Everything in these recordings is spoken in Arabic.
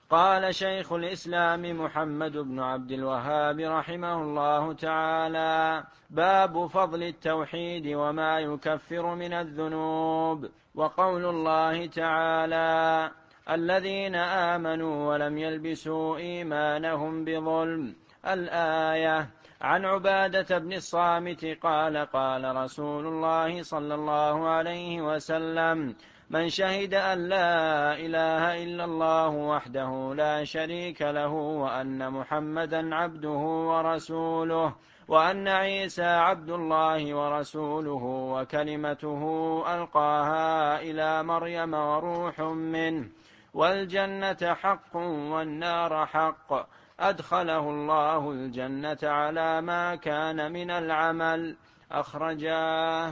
قال شيخ الإسلام محمد بن عبد الوهاب رحمه الله تعالى: باب فضل التوحيد وما يكفر من الذنوب. وقول الله تعالى: الذين آمنوا ولم يلبسوا إيمانهم بظلم، الآية. عن عبادة بن الصامت قال: قال رسول الله صلى الله عليه وسلم: من شهد أن لا إله إلا الله وحده لا شريك له وأن محمدا عبده ورسوله وأن عيسى عبد الله ورسوله وكلمته ألقاها إلى مريم وروح منه، والجنة حق والنار حق، أدخله الله الجنة على ما كان من العمل. أخرجاه.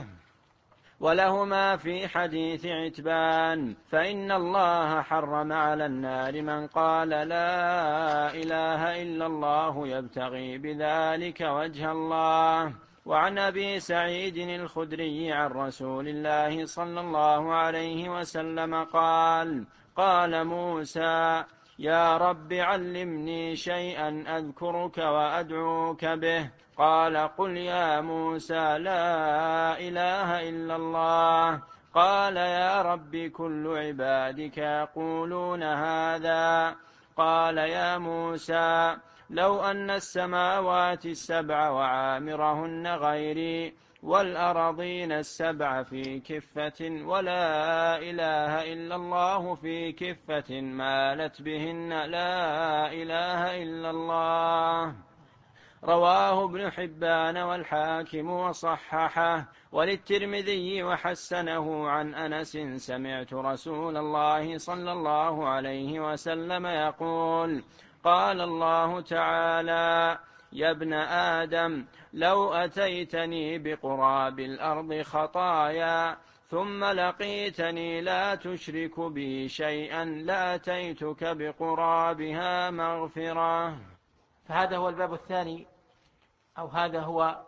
ولهما في حديث عتبان: فإن الله حرم على النار من قال لا إله إلا الله يبتغي بذلك وجه الله. وعن أبي سعيد الخدري عن رسول الله صلى الله عليه وسلم قال: قال موسى: يا رب علمني شيئا أذكرك وأدعوك به. قال: قل يا موسى لا إله إلا الله. قال: يا رب كل عبادك يقولون هذا. قال: يا موسى لو أن السماوات السبع وعامرهن غيري والأرضين السبع في كفة ولا إله إلا الله في كفة مالت بهن لا إله إلا الله. رواه ابن حبان والحاكم وصححه. وللترمذي وحسنه عن أنس: سمعت رسول الله صلى الله عليه وسلم يقول: قال الله تعالى: يا ابن آدم لو أتيتني بقراب الأرض خطايا ثم لقيتني لا تشرك بي شيئا لأتيتك بقرابها مغفرة. فهذا هو الباب الثاني، أو هذا هو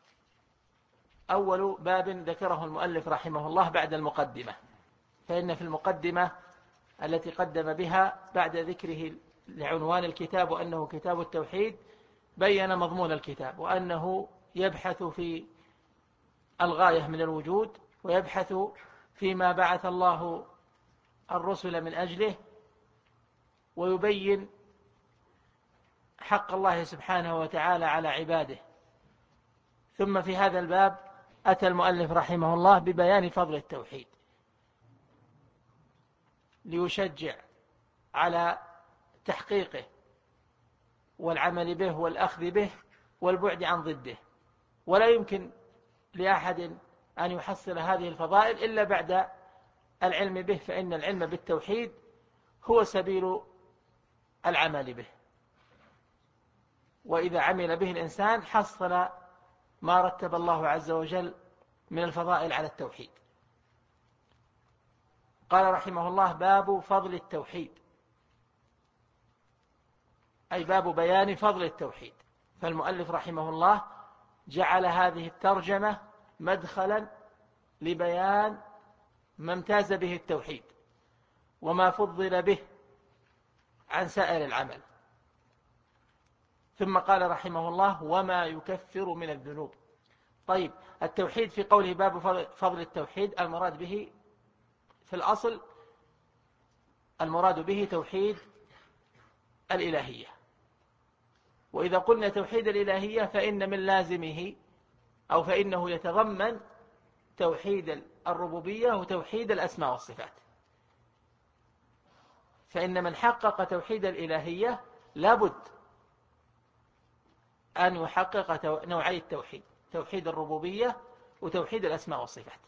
أول باب ذكره المؤلف رحمه الله بعد المقدمة. فإن في المقدمة التي قدم بها بعد ذكره لعنوان الكتاب وأنه كتاب التوحيد بين مضمون الكتاب، وأنه يبحث في الغاية من الوجود، ويبحث فيما بعث الله الرسل من أجله، ويبين حق الله سبحانه وتعالى على عباده. ثم في هذا الباب أتى المؤلف رحمه الله ببيان فضل التوحيد ليشجع على تحقيقه والعمل به والأخذ به والبعد عن ضده. ولا يمكن لأحد أن يحصل هذه الفضائل إلا بعد العلم به، فإن العلم بالتوحيد هو سبيل العمل به، وإذا عمل به الإنسان حصل ما رتب الله عز وجل من الفضائل على التوحيد. قال رحمه الله: باب فضل التوحيد، أي باب بيان فضل التوحيد. فالمؤلف رحمه الله جعل هذه الترجمة مدخلا لبيان ما امتاز به التوحيد وما فضل به عن سائر العمل. ثم قال رحمه الله: وما يكفر من الذنوب. طيب، التوحيد في قوله باب فضل التوحيد المراد به في الأصل المراد به توحيد الإلهية. وإذا قلنا توحيد الإلهية فإن من لازمه أو فإنه يتضمن توحيد الربوبية وتوحيد الأسماء والصفات. فإن من حقق توحيد الإلهية لابد أن يحقق نوعي التوحيد: توحيد الربوبية وتوحيد الأسماء والصفات.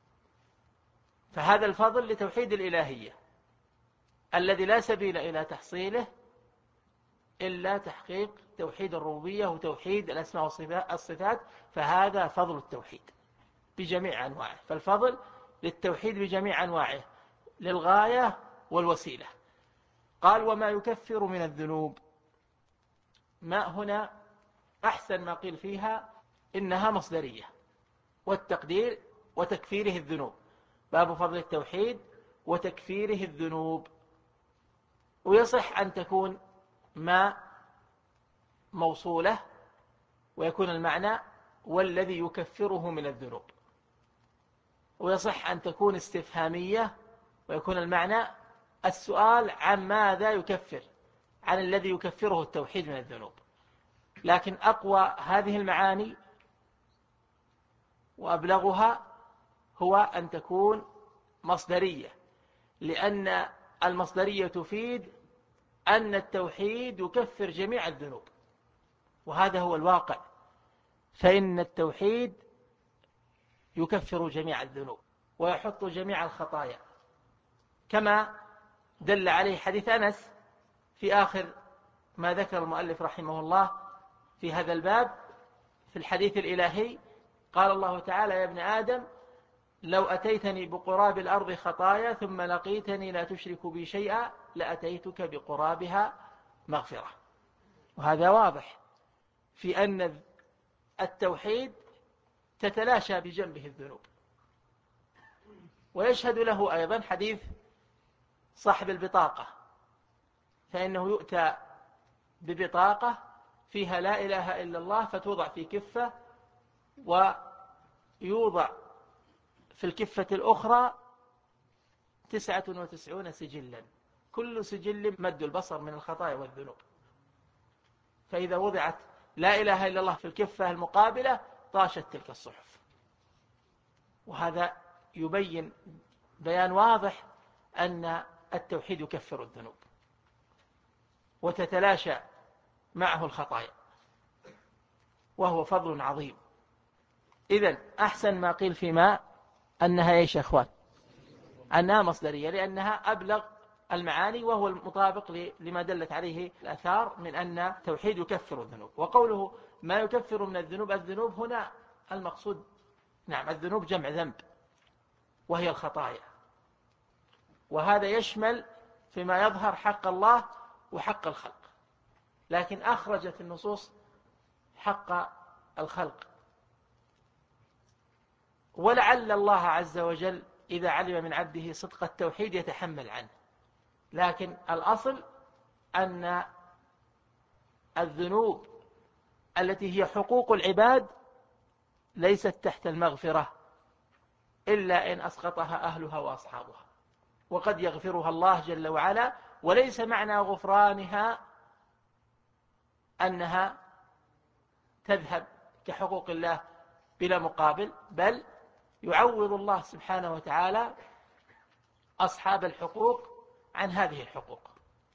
فهذا الفضل لتوحيد الإلهية الذي لا سبيل إلى تحصيله إلا تحقيق توحيد الربوبية وتوحيد الأسماء والصفات، فهذا فضل التوحيد بجميع أنواعه. فالفضل للتوحيد بجميع أنواعه للغاية والوسيلة. قال: وما يكفر من الذنوب. ما هنا أحسن ما قيل فيها إنها مصدرية، والتقدير وتكفيره الذنوب. باب فضل التوحيد وتكفيره الذنوب. ويصح أن تكون ما موصولة ويكون المعنى والذي يكفره من الذنوب، ويصح أن تكون استفهامية ويكون المعنى السؤال عن ماذا يكفر، عن الذي يكفره التوحيد من الذنوب. لكن أقوى هذه المعاني وأبلغها هو أن تكون مصدرية، لأن المصدرية تفيد أن التوحيد يكفر جميع الذنوب، وهذا هو الواقع، فإن التوحيد يكفر جميع الذنوب ويحط جميع الخطايا، كما دل عليه حديث أنس في آخر ما ذكر المؤلف رحمه الله في هذا الباب في الحديث الإلهي. قال الله تعالى: يا ابن آدم لو أتيتني بقراب الأرض خطايا ثم لقيتني لا تشرك بي شيئا لأتيتك بقرابها مغفرة. وهذا واضح في أن التوحيد تتلاشى بجنبه الذنوب. ويشهد له أيضا حديث صاحب البطاقة، فإنه يؤتى ببطاقة فيها لا إله إلا الله فتوضع في كفة، ويوضع في الكفة الأخرى 99 سجلا، كل سجل مد البصر من الخطايا والذنوب. فإذا وضعت لا إله إلا الله في الكفة المقابلة طاشت تلك الصحف. وهذا يبين بيان واضح أن التوحيد يكفر الذنوب وتتلاشى معه الخطايا، وهو فضل عظيم. إذن أحسن ما قيل فيما أنها إيش يا أخوان؟ أنها مصدرية، لأنها أبلغ المعاني، وهو المطابق لما دلت عليه الآثار من أن التوحيد يكفر الذنوب. وقوله ما يكفر من الذنوب، الذنوب هنا المقصود نعم الذنوب جمع ذنب وهي الخطايا، وهذا يشمل فيما يظهر حق الله وحق الخلق، لكن أخرجت النصوص حق الخلق. ولعل الله عز وجل إذا علم من عبده صدق التوحيد يتحمل عنه، لكن الأصل أن الذنوب التي هي حقوق العباد ليست تحت المغفرة إلا إن أسقطها أهلها وأصحابها، وقد يغفرها الله جل وعلا. وليس معنى غفرانها أنها تذهب كحقوق الله بلا مقابل، بل يعوض الله سبحانه وتعالى أصحاب الحقوق عن هذه الحقوق،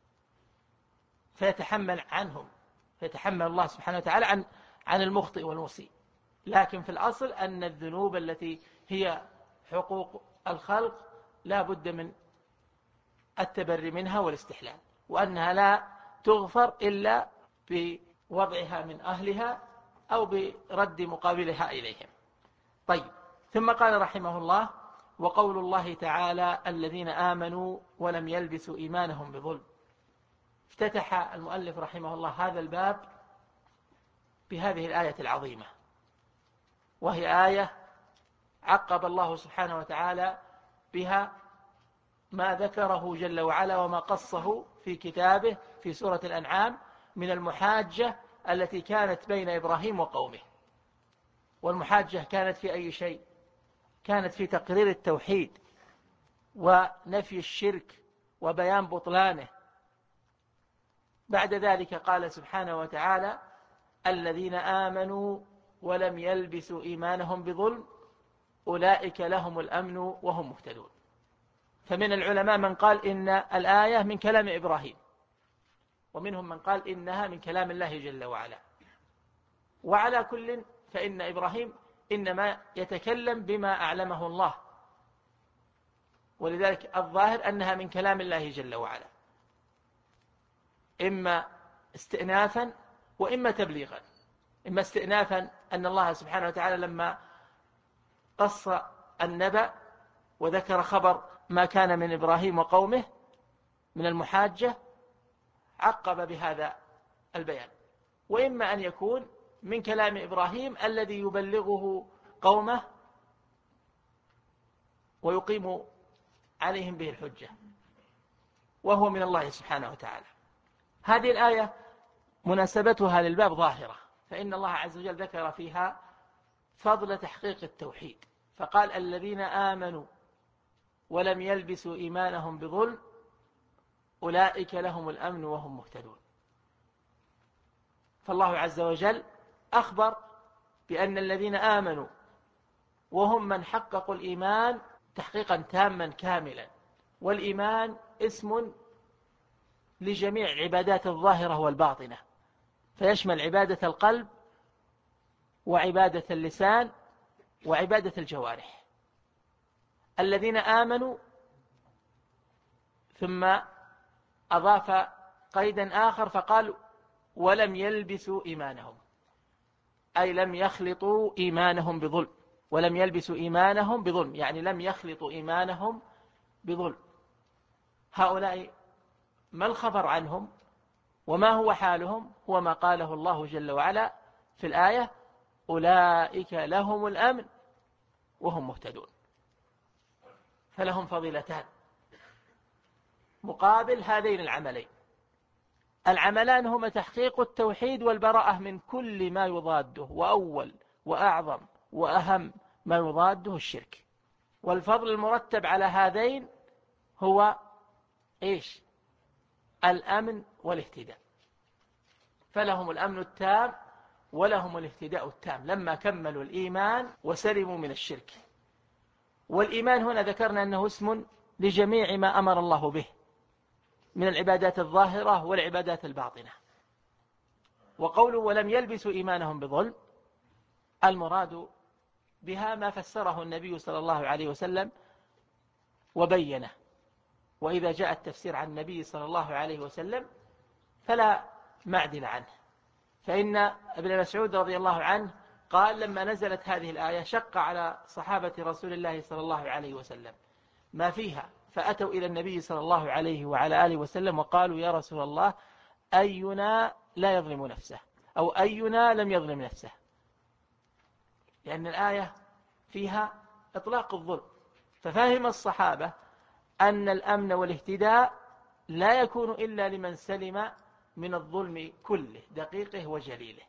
فيتحمل عنهم، فيتحمل الله سبحانه وتعالى عن المخطئ والمسيء. لكن في الأصل أن الذنوب التي هي حقوق الخلق لا بد من التبري منها والاستحلال، وأنها لا تغفر إلا بوضعها من أهلها أو برد مقابلها إليهم. طيب، ثم قال رحمه الله: وقول الله تعالى: الذين آمنوا ولم يلبسوا إيمانهم بظلم. افتتح المؤلف رحمه الله هذا الباب بهذه الآية العظيمة، وهي آية عقب الله سبحانه وتعالى بها ما ذكره جل وعلا وما قصه في كتابه في سورة الأنعام من المحاجة التي كانت بين إبراهيم وقومه. والمحاجة كانت في أي شيء؟ كانت في تقرير التوحيد ونفي الشرك وبيان بطلانه. بعد ذلك قال سبحانه وتعالى: الذين آمنوا ولم يلبسوا إيمانهم بظلم أولئك لهم الأمن وهم مهتدون. فمن العلماء من قال إن الآية من كلام إبراهيم، ومنهم من قال إنها من كلام الله جل وعلا. وعلى كل فإن إبراهيم إنما يتكلم بما أعلمه الله، ولذلك الظاهر أنها من كلام الله جل وعلا، إما استئنافا وإما تبليغا. إما استئنافا أن الله سبحانه وتعالى لما قص النبأ وذكر خبر ما كان من إبراهيم وقومه من المحاجة عقب بهذا البيان، وإما أن يكون من كلام إبراهيم الذي يبلغه قومه ويقيم عليهم به الحجة. وهو من الله سبحانه وتعالى. هذه الآية مناسبتها للباب ظاهرة، فإن الله عز وجل ذكر فيها فضل تحقيق التوحيد، فقال الذين آمنوا ولم يلبسوا إيمانهم بظلم أولئك لهم الأمن وهم مهتدون. فالله عز وجل أخبر بأن الذين آمنوا وهم من حققوا الإيمان تحقيقا تاما كاملا، والإيمان اسم لجميع العبادات الظاهرة والباطنة، فيشمل عبادة القلب وعبادة اللسان وعبادة الجوارح. الذين آمنوا، ثم أضاف قيدا آخر فقال ولم يلبسوا إيمانهم، أي لم يخلطوا إيمانهم بظلم. ولم يلبسوا إيمانهم بظلم يعني لم يخلطوا إيمانهم بظلم. هؤلاء ما الخبر عنهم وما هو حالهم؟ هو ما قاله الله جل وعلا في الآية أولئك لهم الأمن وهم مهتدون. فلهم فضيلتان مقابل هذين العملين. العملان هما تحقيق التوحيد والبراءة من كل ما يضاده، وأول وأعظم وأهم ما يضاده الشرك. والفضل المرتب على هذين هو إيش؟ الأمن والاهتداء. فلهم الأمن التام ولهم الاهتداء التام لما كملوا الإيمان وسلموا من الشرك. والإيمان هنا ذكرنا أنه اسم لجميع ما أمر الله به من العبادات الظاهرة والعبادات الباطنة. وقوله ولم يلبسوا إيمانهم بظلم، المراد بها ما فسره النبي صلى الله عليه وسلم وبينه. وإذا جاء التفسير عن النبي صلى الله عليه وسلم فلا معدل عنه. فإن ابن مسعود رضي الله عنه قال لما نزلت هذه الآية شق على صحابة رسول الله صلى الله عليه وسلم ما فيها، فأتوا إلى النبي صلى الله عليه وعلى آله وسلم وقالوا يا رسول الله أينا لا يظلم نفسه، أو أينا لم يظلم نفسه، لأن الآية فيها إطلاق الظلم. ففهم الصحابة أن الأمن والاهتداء لا يكون إلا لمن سلم من الظلم كله، دقيقه وجليله،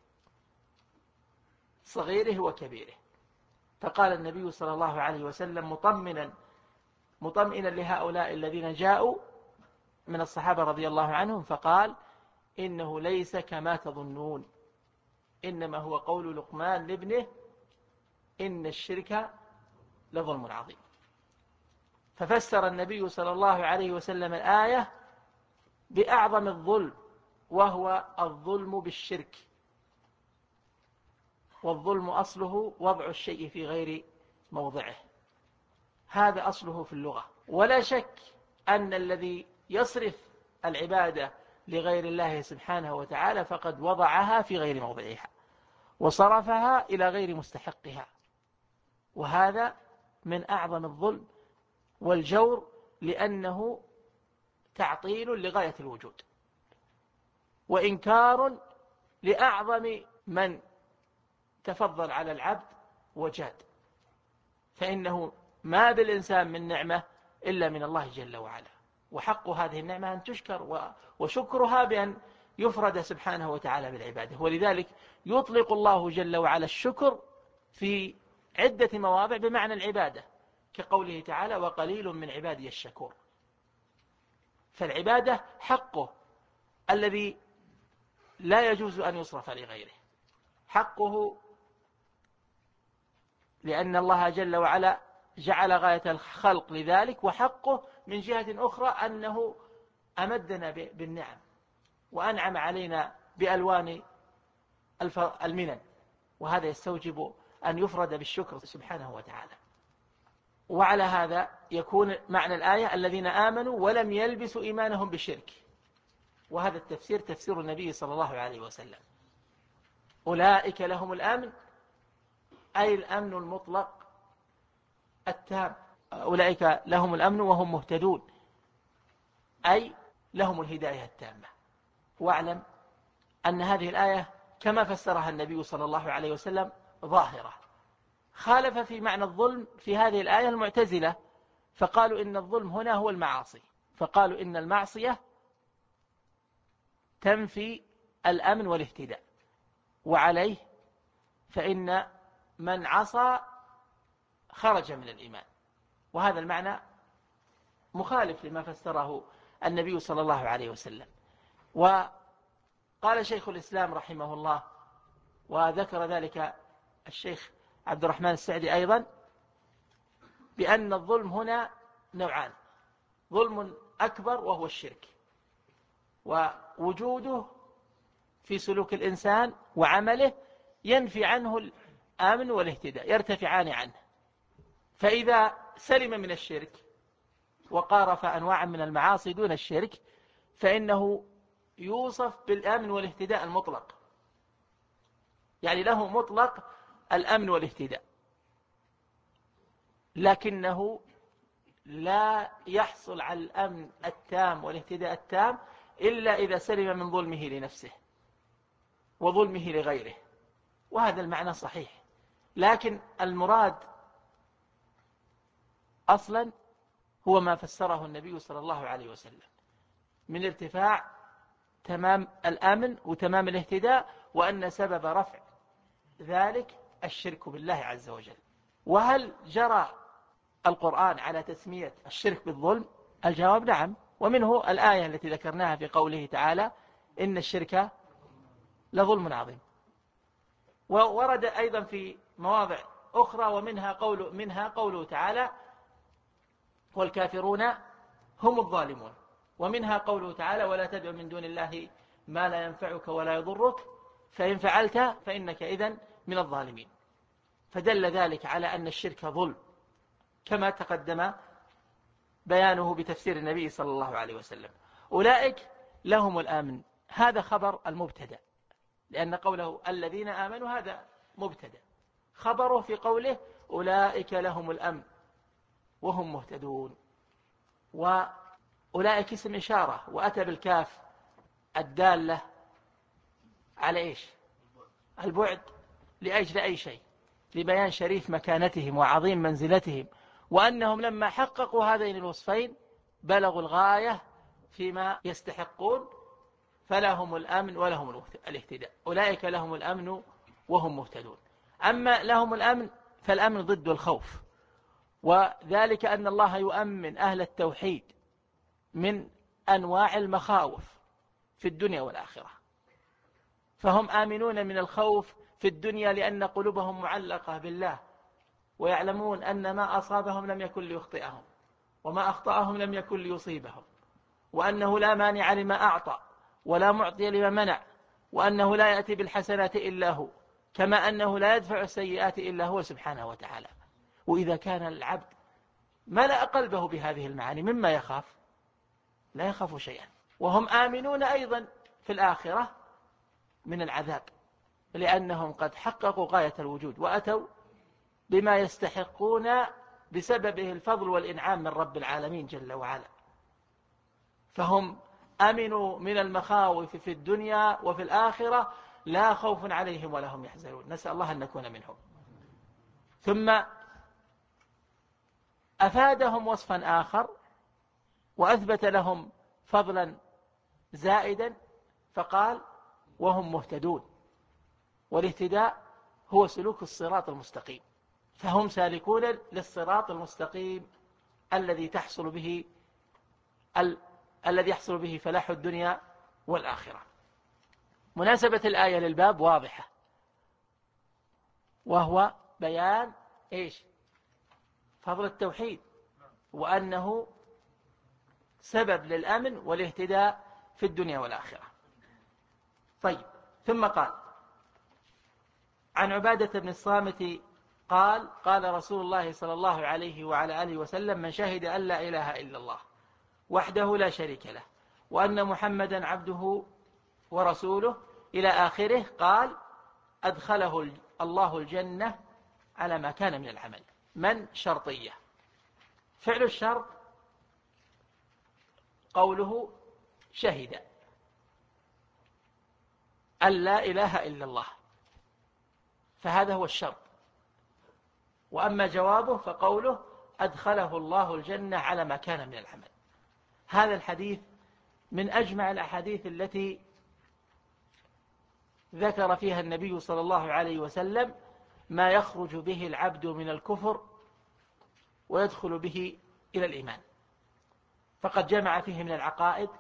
صغيره وكبيره. فقال النبي صلى الله عليه وسلم مطمئنا لهؤلاء الذين جاءوا من الصحابة رضي الله عنهم، فقال إنه ليس كما تظنون، إنما هو قول لقمان لابنه إن الشرك لظلم عظيم. ففسر النبي صلى الله عليه وسلم الآية بأعظم الظلم، وهو الظلم بالشرك. والظلم أصله وضع الشيء في غير موضعه، هذا أصله في اللغة. ولا شك أن الذي يصرف العبادة لغير الله سبحانه وتعالى فقد وضعها في غير موضعها وصرفها إلى غير مستحقها، وهذا من أعظم الظلم والجور، لأنه تعطيل لغاية الوجود وإنكار لأعظم من تفضل على العبد وجاد. فإنه ما بالإنسان من نعمة إلا من الله جل وعلا، وحق هذه النعمة أن تشكر، وشكرها بأن يفرد سبحانه وتعالى بالعبادة. ولذلك يطلق الله جل وعلا الشكر في عدة مواضع بمعنى العبادة، كقوله تعالى وقليل من عبادي الشكور. فالعبادة حقه الذي لا يجوز أن يصرف لغيره، حقه لأن الله جل وعلا جعل غاية الخلق لذلك، وحقه من جهة أخرى أنه أمدنا بالنعم وأنعم علينا بألوان المنن، وهذا يستوجب أن يفرد بالشكر سبحانه وتعالى. وعلى هذا يكون معنى الآية الذين آمنوا ولم يلبسوا إيمانهم بالشرك، وهذا التفسير تفسير النبي صلى الله عليه وسلم. أولئك لهم الأمن، أي الأمن المطلق التام. أولئك لهم الأمن وهم مهتدون، أي لهم الهداية التامة. واعلم أن هذه الآية كما فسرها النبي صلى الله عليه وسلم ظاهرة. خالف في معنى الظلم في هذه الآية المعتزلة، فقالوا إن الظلم هنا هو المعاصي، فقالوا إن المعصية تنفي الأمن والاهتداء، وعليه فإن من عصى خرج من الإيمان. وهذا المعنى مخالف لما فسره النبي صلى الله عليه وسلم. وقال شيخ الإسلام رحمه الله، وذكر ذلك الشيخ عبد الرحمن السعدي أيضا، بأن الظلم هنا نوعان: ظلم أكبر وهو الشرك، ووجوده في سلوك الإنسان وعمله ينفي عنه الآمن والاهتداء، يرتفعان عنه. فإذا سلم من الشرك وقارف أنواعا من المعاصي دون الشرك فإنه يوصف بالأمن والاهتداء المطلق، يعني له مطلق الأمن والاهتداء، لكنه لا يحصل على الأمن التام والاهتداء التام إلا إذا سلم من ظلمه لنفسه وظلمه لغيره. وهذا المعنى صحيح، لكن المراد أصلا هو ما فسره النبي صلى الله عليه وسلم من ارتفاع تمام الأمن وتمام الاهتداء، وأن سبب رفع ذلك الشرك بالله عز وجل. وهل جرى القرآن على تسمية الشرك بالظلم؟ الجواب نعم، ومنه الآية التي ذكرناها في قوله تعالى: إن الشرك لظلم عظيم. وورد أيضا في مواضع أخرى، ومنها قوله تعالى: والكافرون هم الظالمون. ومنها قوله تعالى: ولا تدع من دون الله ما لا ينفعك ولا يضرك فإن فعلت فإنك إذن من الظالمين. فدل ذلك على أن الشرك ظلم، كما تقدم بيانه بتفسير النبي صلى الله عليه وسلم. أولئك لهم الآمن، هذا خبر المبتدأ، لأن قوله الذين آمنوا هذا مبتدأ، خبره في قوله أولئك لهم الأمن وهم مهتدون. وأولئك اسم إشارة، وأتى بالكاف الدالة على إيش؟ البعد، لأجل أي شيء؟ لبيان شريف مكانتهم وعظيم منزلتهم، وأنهم لما حققوا هذين الوصفين بلغوا الغاية فيما يستحقون، فلهم الأمن ولهم الاهتداء. أولئك لهم الأمن وهم مهتدون. أما لهم الأمن فالأمن ضد الخوف، وذلك أن الله يؤمن أهل التوحيد من أنواع المخاوف في الدنيا والآخرة، فهم آمنون من الخوف في الدنيا لأن قلوبهم معلقة بالله، ويعلمون أن ما أصابهم لم يكن ليخطئهم، وما أخطأهم لم يكن ليصيبهم، وأنه لا مانع لما أعطى ولا معطي لما منع، وأنه لا يأتي بالحسنات إلا هو، كما أنه لا يدفع السيئات إلا هو سبحانه وتعالى. وإذا كان العبد ملأ قلبه بهذه المعاني مما يخاف، لا يخاف شيئا. وهم آمنون أيضا في الآخرة من العذاب، لأنهم قد حققوا غاية الوجود وأتوا بما يستحقون بسببه الفضل والإنعام من رب العالمين جل وعلا. فهم أمنوا من المخاوف في الدنيا وفي الآخرة، لا خوف عليهم ولا هم يحزنون. نسأل الله أن نكون منهم. ثم أفادهم وصفا آخر وأثبت لهم فضلا زائدا، فقال: وهم مهتدون. والاهتداء هو سلوك الصراط المستقيم، فهم سالكون للصراط المستقيم الذي يحصل به فلاح الدنيا والآخرة. مناسبة الآية للباب واضحة، وهو بيان إيش؟ فضل التوحيد، وأنه سبب للأمن والاهتداء في الدنيا والآخرة. طيب، ثم قال: عن عبادة بن الصامت قال: قال رسول الله صلى الله عليه وعلى آله وسلم: من شهد أن لا إله إلا الله وحده لا شريك له وأن محمدا عبده ورسوله إلى آخره، قال: أدخله الله الجنة على ما كان من العمل. من شرطية، فعل الشرط قوله شهد أن لا إله إلا الله، فهذا هو الشرط. وأما جوابه فقوله: أدخله الله الجنة على ما كان من العمل. هذا الحديث من أجمع الأحاديث التي ذكر فيها النبي صلى الله عليه وسلم ما يخرج به العبد من الكفر ويدخل به إلى الإيمان، فقد جمع فيه من العقائد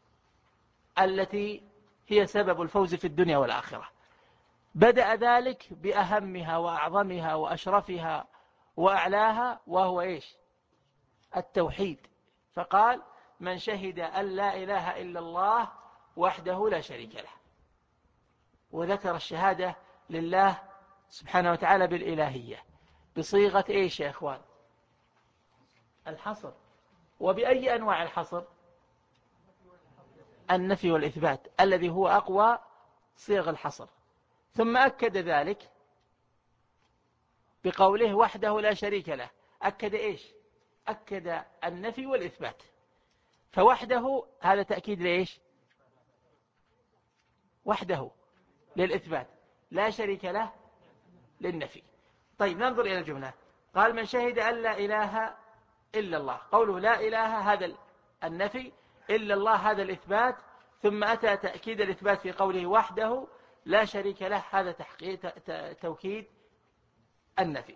التي هي سبب الفوز في الدنيا والآخرة. بدأ ذلك بأهمها وأعظمها وأشرفها وأعلاها، وهو إيش؟ التوحيد. فقال: من شهد أن لا إله إلا الله وحده لا شريك له. وذكر الشهادة لله سبحانه وتعالى بالإلهية بصيغة إيش يا إخوان؟ الحصر. وبأي أنواع الحصر؟ النفي والإثبات، الذي هو أقوى صيغ الحصر. ثم أكد ذلك بقوله وحده لا شريك له. أكد إيش؟ أكد النفي والإثبات. فوحده هذا تأكيد لإيش؟ وحده للإثبات، لا شريك له للنفي. طيب ننظر إلى الجملة. قال: من شهد أن لا إله إلا الله. قوله لا إله هذا النفي، إلا الله هذا الإثبات، ثم أتى تأكيد الإثبات في قوله وحده لا شريك له، هذا توكيد النفي.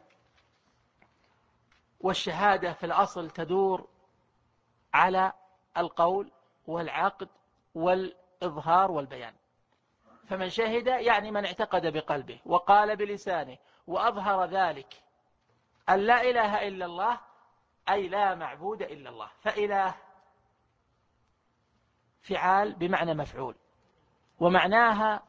والشهادة في الأصل تدور على القول والعقد والإظهار والبيان. فمن شهد يعني من اعتقد بقلبه وقال بلسانه وأظهر ذلك أن لا إله إلا الله، أي لا معبود إلا الله. فإله فعال بمعنى مفعول، ومعناه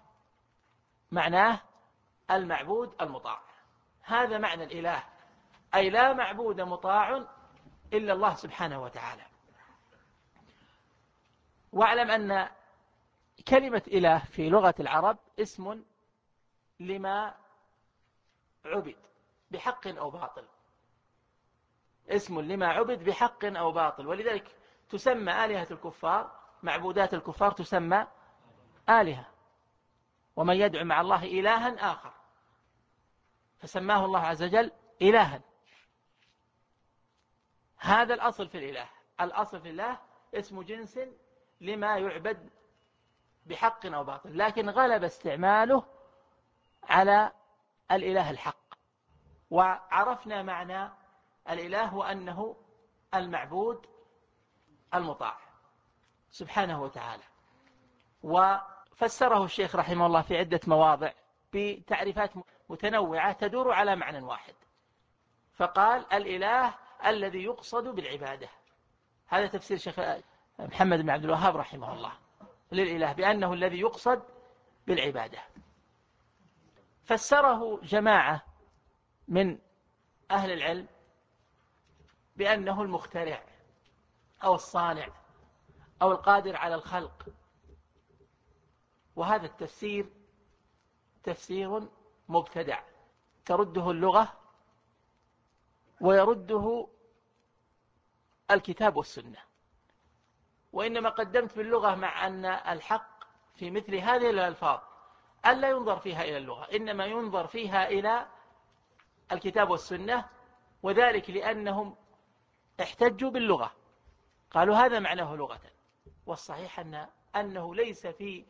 المعبود المطاع. هذا معنى الإله، أي لا معبود مطاع إلا الله سبحانه وتعالى. واعلم أن كلمة إله في لغة العرب اسم لما عبد بحق أو باطل، اسم لما عبد بحق أو باطل. ولذلك تسمى آلهة الكفار، معبودات الكفار تسمى آلهة. ومن يدعو مع الله إلها آخر فسماه الله عز وجل إلها. هذا الأصل في الإله. الأصل في الله اسم جنس لما يعبد بحق أو باطل، لكن غلب استعماله على الإله الحق. وعرفنا معنى الإله وأنه المعبود المطاع سبحانه وتعالى. وفسره الشيخ رحمه الله في عدة مواضع بتعريفات متنوعة تدور على معنى واحد. فقال: الإله الذي يقصد بالعبادة. هذا تفسير الشيخ محمد بن عبد الوهاب رحمه الله للإله، بأنه الذي يقصد بالعبادة. فسره جماعة من أهل العلم بأنه المخترع أو الصانع أو القادر على الخلق. وهذا التفسير تفسير مبتدع ترده اللغة ويرده الكتاب والسنة. وإنما قدمت باللغة مع أن الحق في مثل هذه الألفاظ ألا ينظر فيها إلى اللغة، إنما ينظر فيها إلى الكتاب والسنة، وذلك لأنهم احتجوا باللغة، قالوا هذا معناه لغة. والصحيح أنه ليس في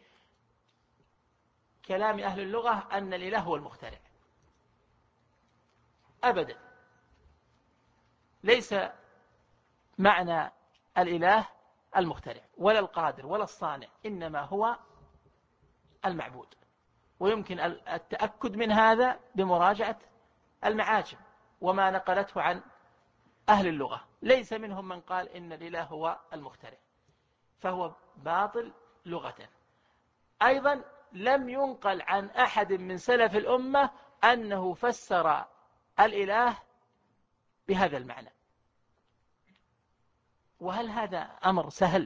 كلام أهل اللغة أن الإله هو المخترع أبدا. ليس معنى الإله المخترع ولا القادر ولا الصانع، إنما هو المعبود. ويمكن التأكد من هذا بمراجعة المعاجم وما نقلته عن أهل اللغة. ليس منهم من قال إن الإله هو المخترع، فهو باطل لغة. أيضا لم ينقل عن أحد من سلف الأمة أنه فسر الإله بهذا المعنى. وهل هذا أمر سهل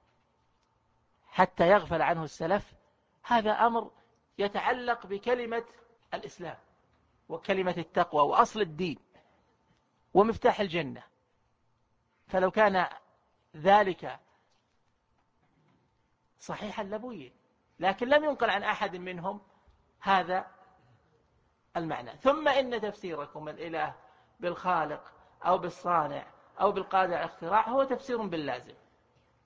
حتى يغفل عنه السلف؟ هذا أمر يتعلق بكلمة الإسلام وكلمة التقوى وأصل الدين ومفتاح الجنة. فلو كان ذلك صحيحا لبين، لكن لم ينقل عن أحد منهم هذا المعنى. ثم إن تفسيركم الإله بالخالق أو بالصانع أو بالقادر على الاختراع هو تفسير باللازم،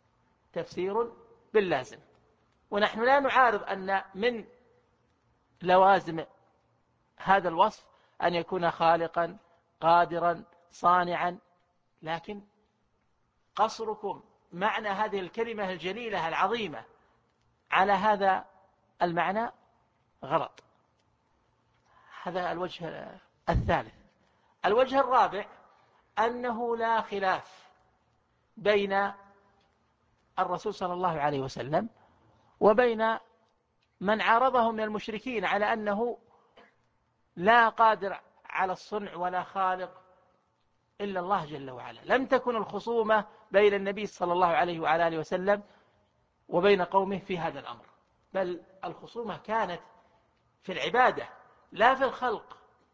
تفسير باللازم. ونحن لا نعارض أن من لوازم هذا الوصف أن يكون خالقا قادرا صانعا، لكن قصركم معنى هذه الكلمة الجليلة العظيمة على هذا المعنى غلط. هذا الوجه الثالث. الوجه الرابع أنه لا خلاف بين الرسول صلى الله عليه وسلم وبين من عارضه من المشركين على أنه لا قادر على الصنع ولا خالق إلا الله جل وعلا. لم تكن الخصومة بين النبي صلى الله عليه وعلى آله وسلم وبين قومه في هذا الأمر، بل الخصومة كانت في العبادة لا في الخلق.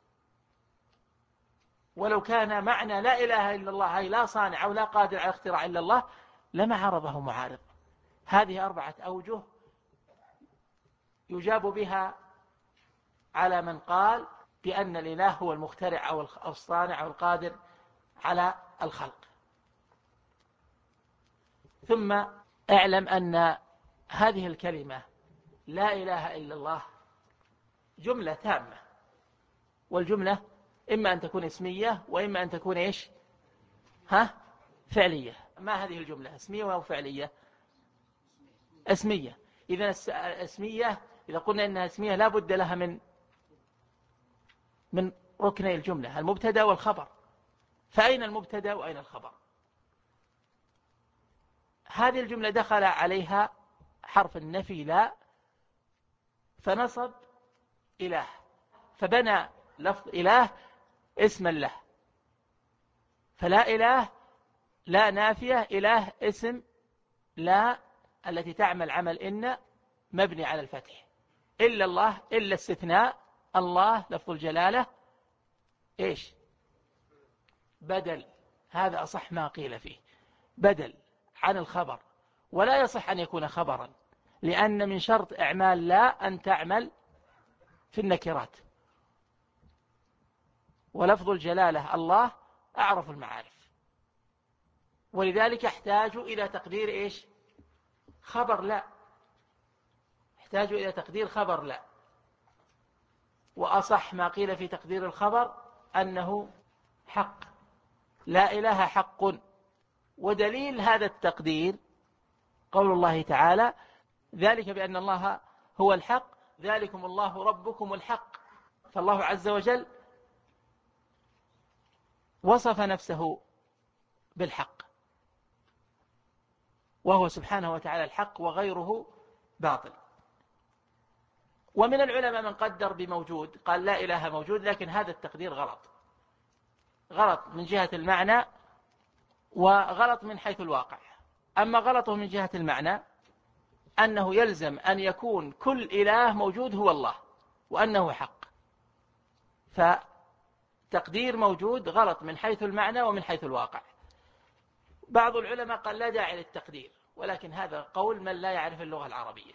ولو كان معنى لا إله إلا الله أي لا صانع أو لا قادر على اختراع إلا الله لما عرضه معارض. هذه 4 أوجه يجاب بها على من قال بأن الإله هو المخترع أو الصانع أو القادر على الخلق. ثم اعلم أن هذه الكلمة لا إله إلا الله جملة تامة، والجملة إما أن تكون اسمية وإما أن تكون إيش؟ فعلية. ما هذه الجملة، اسمية أو فعلية؟ اسمية. إذا اسمية، إذا قلنا إنها اسمية لا بد لها من ركني الجملة، المبتدأ والخبر. فأين المبتدأ وأين الخبر؟ هذه الجملة دخل عليها حرف النفي لا، فنصب إله، فبنى لفظ إله اسما له. فلا إله لا نافية، إله اسم لا التي تعمل عمل إن مبني على الفتح. إلا الله إلا استثناء الله لفظ الجلالة إيش؟ بدل. هذا أصح ما قيل فيه، بدل عن الخبر. ولا يصح أن يكون خبرا، لأن من شرط إعمال لا أن تعمل في النكرات، ولفظ الجلالة الله أعرف المعارف، ولذلك يحتاج إلى تقدير إيش؟ خبر لا. يحتاج إلى تقدير خبر لا. وأصح ما قيل في تقدير الخبر أنه حق، لا إله حق. ودليل هذا التقدير قول الله تعالى: ذلك بأن الله هو الحق، ذلكم الله ربكم الحق. فالله عز وجل وصف نفسه بالحق، وهو سبحانه وتعالى الحق وغيره باطل. ومن العلماء من قدر بموجود، قال لا إله موجود، لكن هذا التقدير غلط من جهة المعنى وغلط من حيث الواقع. أما غلطه من جهة المعنى أنه يلزم أن يكون كل إله موجود هو الله وأنه حق، فتقدير موجود غلط من حيث المعنى ومن حيث الواقع. بعض العلماء قال لا داعي للتقدير، ولكن هذا قول من لا يعرف اللغة العربية،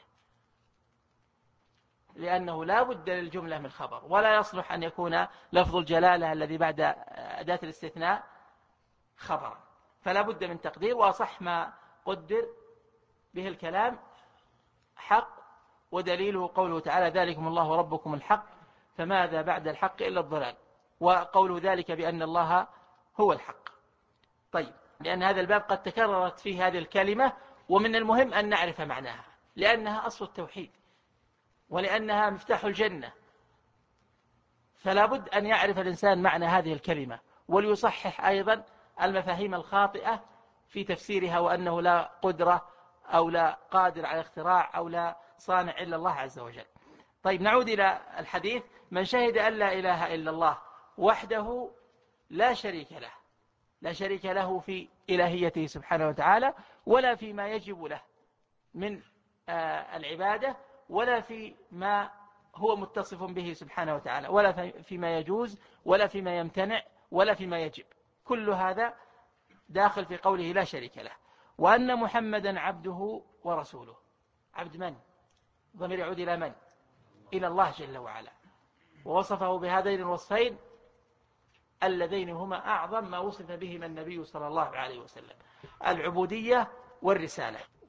لأنه لا بد للجملة من خبر، ولا يصلح أن يكون لفظ الجلالة الذي بعد أداة الاستثناء خبرا، فلا بد من تقدير. وأصح ما قدر به الكلام حق، ودليله قوله تعالى: ذلكم الله ربكم الحق، فماذا بعد الحق إلا الضلال. وقوله ذلك بأن الله هو الحق. طيب، لأن هذا الباب قد تكررت فيه هذه الكلمة، ومن المهم أن نعرف معناها، لأنها أصل التوحيد ولأنها مفتاح الجنة. فلا بد أن يعرف الإنسان معنى هذه الكلمة، وليصحح أيضا المفاهيم الخاطئة في تفسيرها، وأنه لا قدرة أو لا قادر على اختراع أو لا صانع إلا الله عز وجل. طيب، نعود إلى الحديث. من شهد أن لا إله إلا الله وحده لا شريك له، لا شريك له في إلهيته سبحانه وتعالى، ولا فيما يجب له من العبادة، ولا في ما هو متصف به سبحانه وتعالى، ولا فيما يجوز، ولا فيما يمتنع، ولا فيما يجب. كل هذا داخل في قوله لا شريك له. وأن محمدا عبده ورسوله. عبد من؟ ضمير يعود إلى من؟ إلى الله جل وعلا. ووصفه بهذين الوصفين اللذين هما أعظم ما وصف بهما النبي صلى الله عليه وسلم: العبودية والرسالة.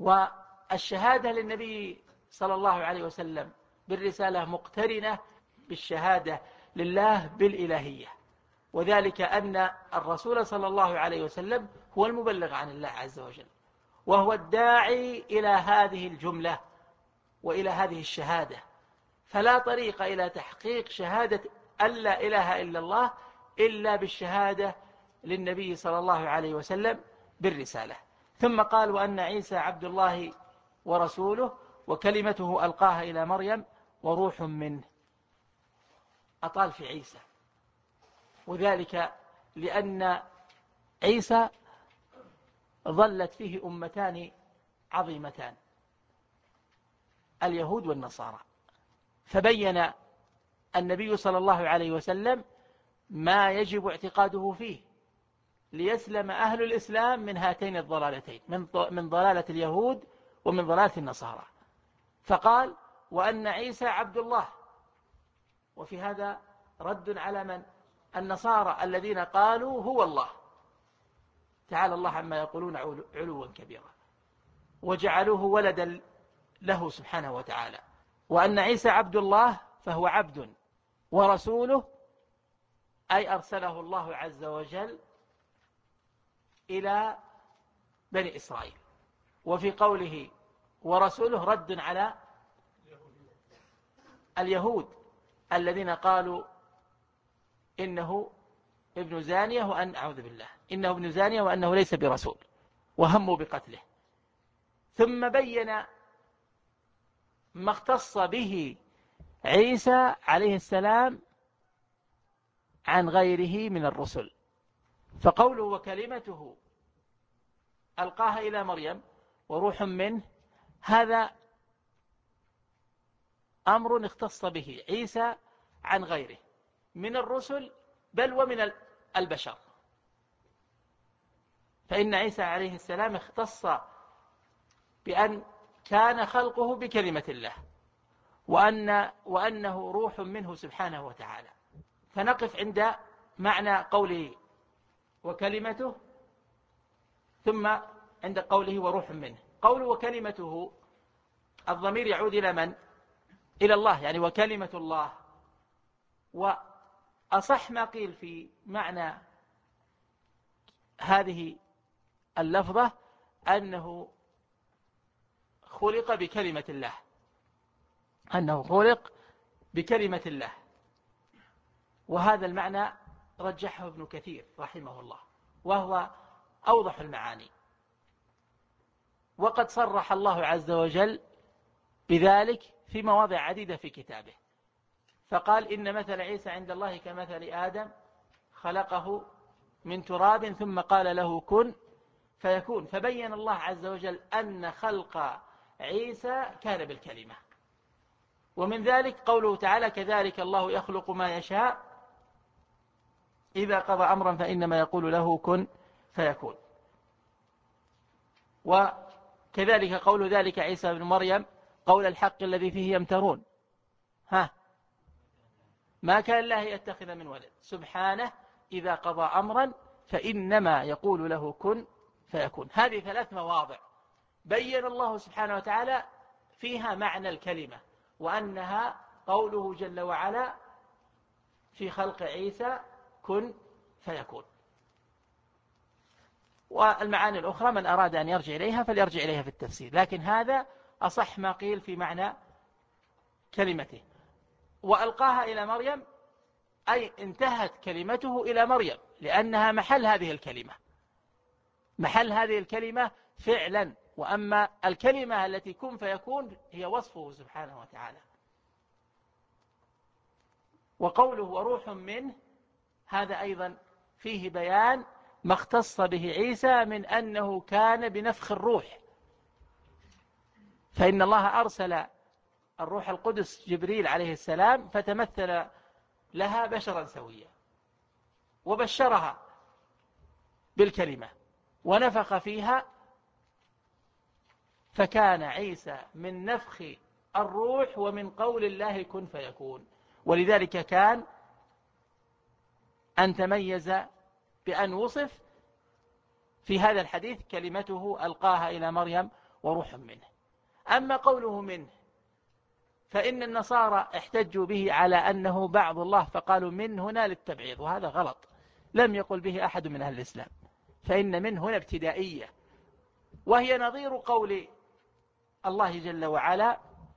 والشهادة للنبي صلى الله عليه وسلم بالرسالة مقترنة بالشهادة لله بالإلهية، وذلك أن الرسول صلى الله عليه وسلم هو المبلغ عن الله عز وجل، وهو الداعي إلى هذه الجملة وإلى هذه الشهادة، فلا طريق إلى تحقيق شهادة أن لا إله إلا الله إلا بالشهادة للنبي صلى الله عليه وسلم بالرسالة. ثم قال: وأن عيسى عبد الله ورسوله وكلمته ألقاها إلى مريم وروح منه. أطال في عيسى، وذلك لأن عيسى ظلت فيه أمتان عظيمتان، اليهود والنصارى، فبين النبي صلى الله عليه وسلم ما يجب اعتقاده فيه ليسلم أهل الإسلام من هاتين الضلالتين، من ضلالة اليهود ومن ضلالة النصارى. فقال: وأن عيسى عبد الله، وفي هذا رد على من؟ النصارى الذين قالوا هو الله، تعالى الله عما يقولون علوا كبيرا، وجعلوه ولدا له سبحانه وتعالى. وأن عيسى عبد الله فهو عبد ورسوله، أي أرسله الله عز وجل إلى بني إسرائيل. وفي قوله ورسوله رد على اليهود الذين قالوا إنه ابن زانية أعوذ بالله، إنه ابن زانية وأنه ليس برسول، وهموا بقتله. ثم بين ما اختص به عيسى عليه السلام عن غيره من الرسل، فقوله وكلمته ألقاها إلى مريم وروح منه، هذا أمر اختص به عيسى عن غيره من الرسل بل ومن البشر. فإن عيسى عليه السلام اختص بأن كان خلقه بكلمة الله، وأنه روح منه سبحانه وتعالى. فنقف عند معنى قوله وكلمته، ثم عند قوله وروح منه. قوله وكلمته الضمير يعود إلى من؟ إلى الله، يعني وكلمة الله. وأصح ما قيل في معنى هذه اللفظة أنه خلق بكلمة الله، أنه خلق بكلمة الله، وهذا المعنى رجحه ابن كثير رحمه الله، وهو أوضح المعاني. وقد صرح الله عز وجل بذلك في مواضع عديدة في كتابه، فقال: إن مثل عيسى عند الله كمثل آدم خلقه من تراب ثم قال له كن فيكون. فبين الله عز وجل أن خلق عيسى كان بالكلمة. ومن ذلك قوله تعالى: كذلك الله يخلق ما يشاء إذا قضى أمرا فإنما يقول له كن فيكون. وكذلك قول ذلك عيسى بن مريم قول الحق الذي فيه يمترون، ما كان الله يتخذ من ولد، سبحانه إذا قضى أمرا فإنما يقول له كن فيكون. هذه 3 مواضع بين الله سبحانه وتعالى فيها معنى الكلمة، وأنها قوله جل وعلا في خلق عيسى كن فيكون. والمعاني الأخرى من أراد أن يرجع إليها فليرجع إليها في التفسير، لكن هذا أصح ما قيل في معنى كلمته. وألقاها إلى مريم أي انتهت كلمته إلى مريم، لأنها محل هذه الكلمة، محل هذه الكلمة فعلا. وأما الكلمة التي كن فيكون هي وصفه سبحانه وتعالى. وقوله وروح منه، هذا أيضا فيه بيان ما اختص به عيسى من أنه كان بنفخ الروح، فإن الله أرسل الروح القدس جبريل عليه السلام فتمثل لها بشرا سويا وبشرها بالكلمة ونفخ فيها، فكان عيسى من نفخ الروح ومن قول الله كن فيكون. ولذلك كان أن تميز بأن وصف في هذا الحديث كلمته ألقاها إلى مريم وروح منه. أما قوله منه فإن النصارى احتجوا به على أنه بعض الله فقالوا من هنا للتبعيض، وهذا غلط، لم يقل به أحد من أهل الإسلام، فإن من هنا ابتدائية، وهي نظير قول الله جل وعلا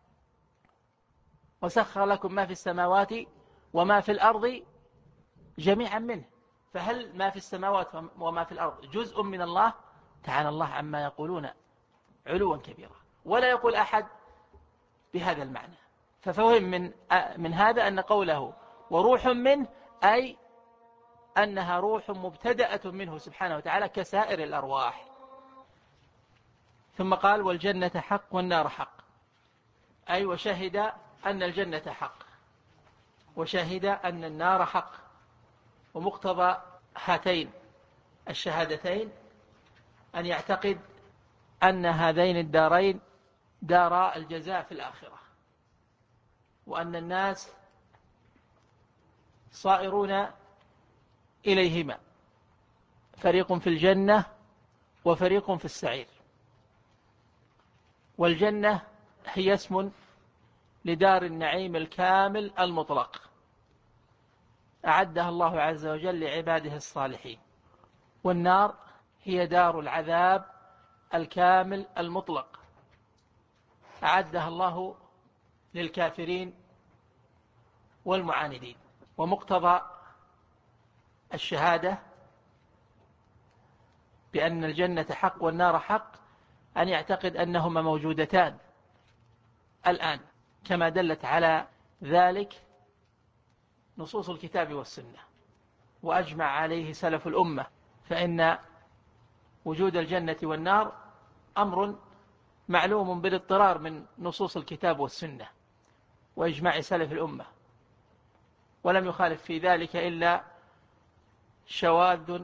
وسخر لكم ما في السماوات وما في الأرض جميعا منه. فهل ما في السماوات وما في الأرض جزء من الله؟ تعالى الله عما يقولون علوا كبيرا، ولا يقول أحد بهذا المعنى. ففهم من هذا أن قوله وروح منه أي أنها روح مبتدأة منه سبحانه وتعالى كسائر الأرواح. ثم قال والجنة حق والنار حق، أي وشهد أن الجنة حق وشهد أن النار حق. ومقتضى هاتين الشهادتين أن يعتقد أن هذين الدارين دارا الجزاء في الآخرة، وأن الناس صائرون إليهما، فريق في الجنة وفريق في السعير. والجنة هي اسم لدار النعيم الكامل المطلق أعدها الله عز وجل لعباده الصالحين، والنار هي دار العذاب الكامل المطلق أعدها الله للكافرين والمعاندين. ومقتضى الشهادة بأن الجنة حق والنار حق أن يعتقد أنهما موجودتان الآن، كما دلت على ذلك نصوص الكتاب والسنة، وأجمع عليه سلف الأمة. فإن وجود الجنة والنار أمر معلوم بالاضطرار من نصوص الكتاب والسنة وإجماع سلف الأمة، ولم يخالف في ذلك إلا شواذ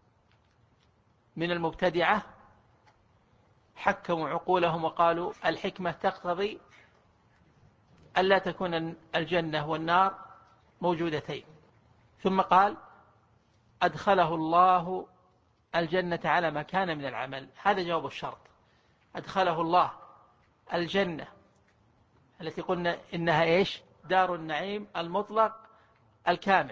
من المبتدعة حكموا عقولهم وقالوا الحكمة تقتضي ألا تكون الجنة والنار موجودتين. ثم قال أدخله الله الجنة على ما كان من العمل، هذا جواب الشرط. أدخله الله الجنة التي قلنا إنها إيش؟ دار النعيم المطلق الكامل.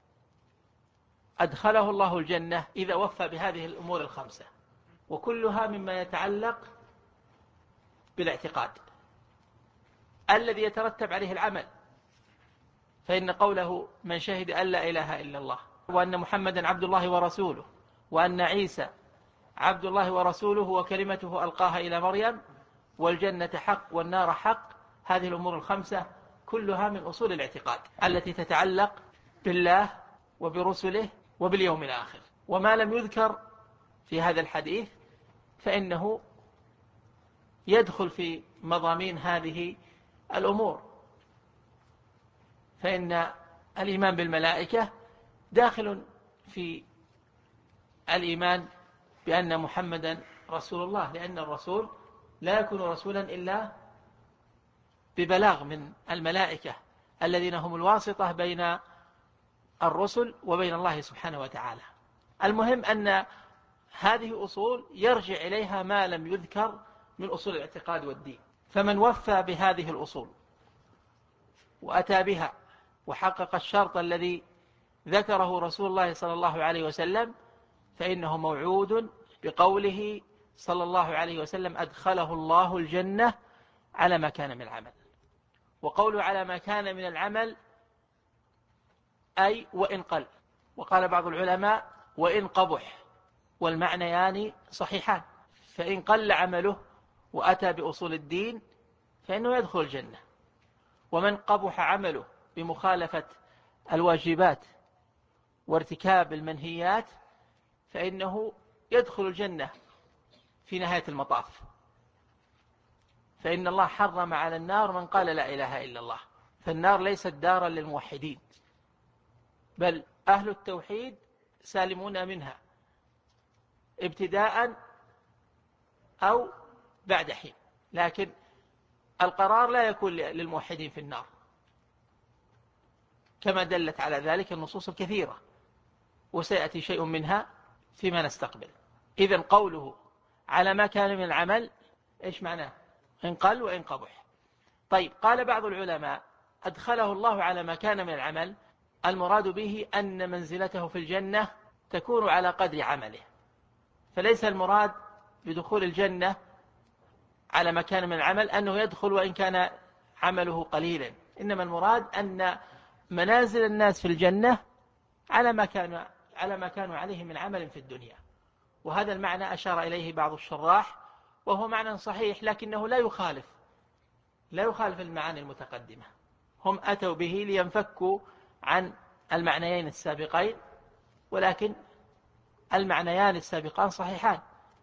أدخله الله الجنة إذا وفى بهذه الأمور الخمسة، وكلها مما يتعلق بالاعتقاد الذي يترتب عليه العمل. فإن قوله من شهد أن لا إله إلا الله وأن محمدا عبد الله ورسوله وأن عيسى عبد الله ورسوله وكلمته ألقاها إلى مريم والجنة حق والنار حق، هذه الأمور الخمسة كلها من أصول الاعتقاد التي تتعلق بالله وبرسله وباليوم الآخر. وما لم يذكر في هذا الحديث فإنه يدخل في مضامين هذه الأمور. فإن الإيمان بالملائكة داخل في الإيمان بأن محمدا رسول الله، لأن الرسول لا يكون رسولا إلا ببلاغ من الملائكة الذين هم الواسطة بين الرسل وبين الله سبحانه وتعالى. المهم أن هذه أصول يرجع إليها ما لم يذكر من أصول الاعتقاد والدين. فمن وفى بهذه الأصول وأتى بها وحقق الشرط الذي ذكره رسول الله صلى الله عليه وسلم فإنه موعود بقوله صلى الله عليه وسلم أدخله الله الجنة على ما كان من العمل. وقوله على ما كان من العمل أي وإن قل، وقال بعض العلماء وإن قبح، والمعنيان صحيحان. فإن قل عمله وأتى بأصول الدين فإنه يدخل الجنة، ومن قبح عمله بمخالفة الواجبات وارتكاب المنهيات فإنه يدخل الجنة في نهاية المطاف. فإن الله حرم على النار من قال لا إله إلا الله، فالنار ليست دارا للموحدين، بل أهل التوحيد سالمون منها ابتداء أو بعد حين، لكن القرار لا يكون للموحدين في النار كما دلت على ذلك النصوص الكثيرة، وسيأتي شيء منها فيما نستقبل. إذن قوله على ما كان من العمل إيش معناه؟ إن قل وإن قبح. طيب، قال بعض العلماء أدخله الله على ما كان من العمل، المراد به أن منزلته في الجنة تكون على قدر عمله، فليس المراد بدخول الجنة على ما كان من العمل أنه يدخل وإن كان عمله قليلا، إنما المراد أن منازل الناس في الجنة على ما كانوا عليه من عمل في الدنيا. وهذا المعنى أشار إليه بعض الشراح، وهو معنى صحيح، لكنه لا يخالف المعاني المتقدمة. هم أتوا به لينفكوا عن المعنيين السابقين، ولكن المعنيان السابقان صحيحان،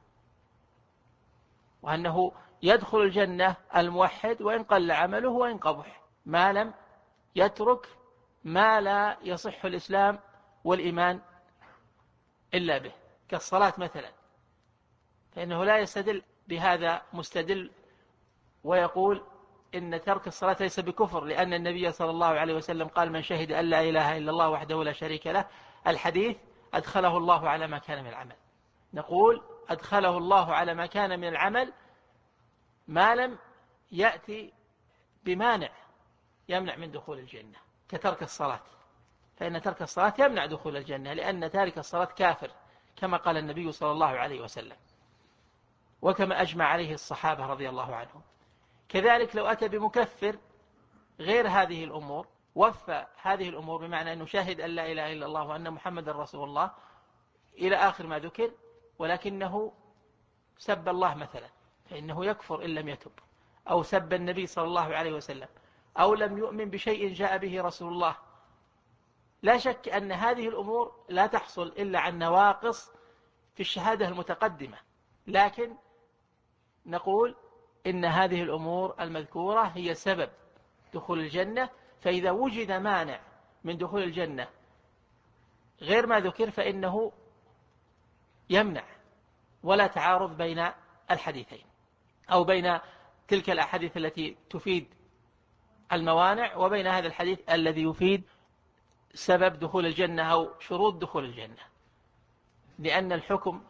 وأنه يدخل الجنة الموحد وإن قل عمله وإن قبح، ما لم يترك ما لا يصح الإسلام والإيمان إلا به، كالصلاة مثلا، فإنه لا يستدل بهذا مستدل ويقول إن ترك الصلاة ليس بكفر، لأن النبي صلى الله عليه وسلم قال: من شهد أن لا إله إلا الله وحده لا شريك له، الحديث أدخله الله على ما كان من العمل. نقول أدخله الله على ما كان من العمل ما لم يأتي بمانع يمنع من دخول الجنة، كترك الصلاة، فإن ترك الصلاة يمنع دخول الجنة، لأن تارك الصلاة كافر كما قال النبي صلى الله عليه وسلم، وكما أجمع عليه الصحابة رضي الله عنهم. كذلك لو أتى بمكفر غير هذه الأمور، وفى هذه الأمور بمعنى أنه شاهد أن لا إله إلا الله وأن محمد رسول الله إلى آخر ما ذكر، ولكنه سب الله مثلا، فإنه يكفر إن لم يتب، أو سب النبي صلى الله عليه وسلم، أو لم يؤمن بشيء جاء به رسول الله. لا شك أن هذه الأمور لا تحصل إلا عن نواقص في الشهادة المتقدمة، لكن نقول إن هذه الأمور المذكورة هي سبب دخول الجنة، فإذا وجد مانع من دخول الجنة غير ما ذكر فإنه يمنع، ولا تعارض بين الحديثين أو بين تلك الأحاديث التي تفيد الموانع وبين هذا الحديث الذي يفيد سبب دخول الجنة أو شروط دخول الجنة، لأن الحكم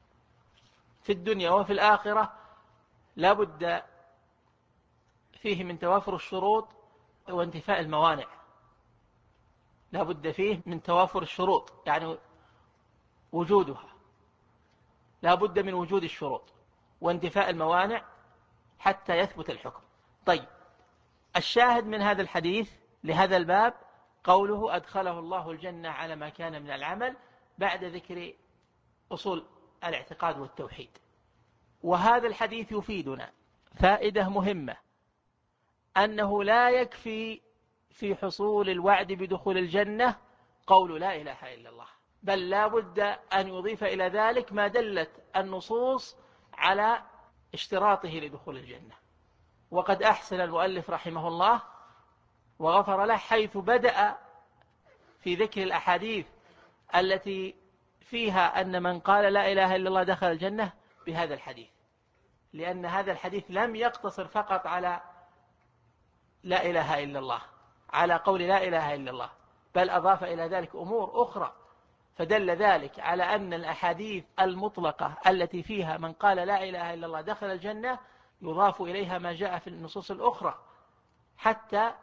في الدنيا وفي الآخرة لا بد فيه من توافر الشروط وانتفاء الموانع، لا بد فيه من توافر الشروط، يعني وجودها، لا بد من وجود الشروط وانتفاء الموانع حتى يثبت الحكم. طيب، الشاهد من هذا الحديث لهذا الباب قوله أدخله الله الجنة على ما كان من العمل، بعد ذكر أصول الاعتقاد والتوحيد. وهذا الحديث يفيدنا فائدة مهمة، أنه لا يكفي في حصول الوعد بدخول الجنة قول لا إله إلا الله، بل لا بد أن يضيف إلى ذلك ما دلت النصوص على اشتراطه لدخول الجنة. وقد أحسن المؤلف رحمه الله وغفر له حيث بدأ في ذكر الأحاديث التي فيها أن من قال لا إله إلا الله دخل الجنة بهذا الحديث، لأن هذا الحديث لم يقتصر فقط على لا إله إلا الله، على قول لا إله إلا الله، بل أضاف إلى ذلك أمور أخرى، فدل ذلك على أن الأحاديث المطلقة التي فيها من قال لا إله إلا الله دخل الجنة يضاف إليها ما جاء في النصوص الأخرى، حتى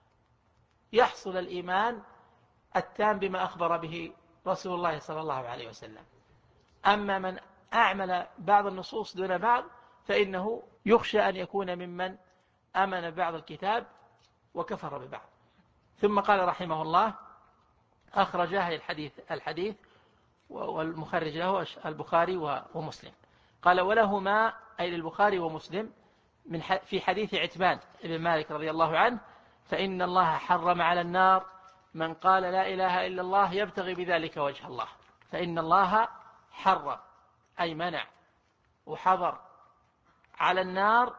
يحصل الإيمان التام بما أخبر به رسول الله صلى الله عليه وسلم. أما من أعمل بعض النصوص دون بعض فإنه يخشى أن يكون ممن آمن ببعض الكتاب وكفر ببعض. ثم قال رحمه الله: أخرج هذا الحديث والمخرج له البخاري ومسلم. قال: ولهما أي للبخاري ومسلم في حديث عتبان بن مالك رضي الله عنه: فإن الله حرم على النار من قال لا إله إلا الله يبتغي بذلك وجه الله. فإن الله حرم أي منع وحظر على النار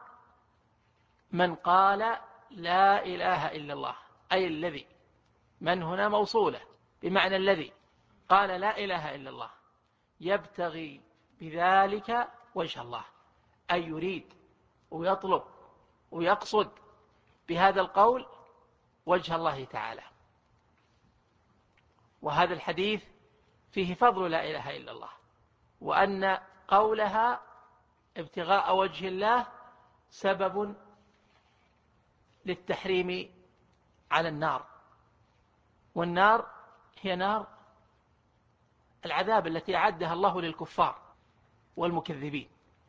من قال لا إله إلا الله، أي الذي، من هنا موصولة بمعنى الذي قال لا إله إلا الله يبتغي بذلك وجه الله، أي يريد ويطلب ويقصد بهذا القول وجه الله تعالى. وهذا الحديث فيه فضل لا إله إلا الله، وأن قولها ابتغاء وجه الله سبب للتحريم على النار، والنار هي نار العذاب التي أعدها الله للكفار والمكذبين.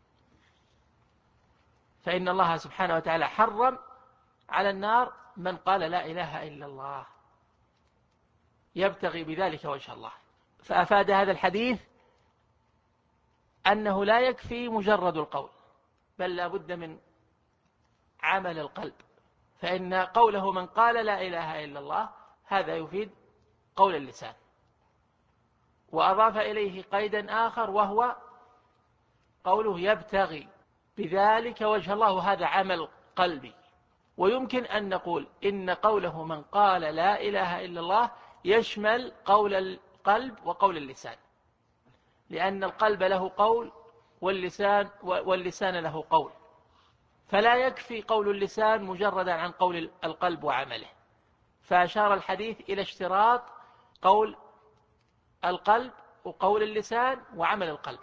فإن الله سبحانه وتعالى حرم على النار من قال لا إله إلا الله يبتغي بذلك وجه الله. فأفاد هذا الحديث أنه لا يكفي مجرد القول، بل لا بد من عمل القلب. فإن قوله من قال لا إله إلا الله هذا يفيد قول اللسان، وأضاف إليه قيدا آخر وهو قوله يبتغي بذلك وجه الله، وهذا عمل قلبي. ويمكن أن نقول إن قوله من قال لا إله إلا الله يشمل قول القلب وقول اللسان، لأن القلب له قول واللسان له قول، فلا يكفي قول اللسان مجردا عن قول القلب وعمله. فأشار الحديث إلى اشتراط قول القلب وقول اللسان وعمل القلب.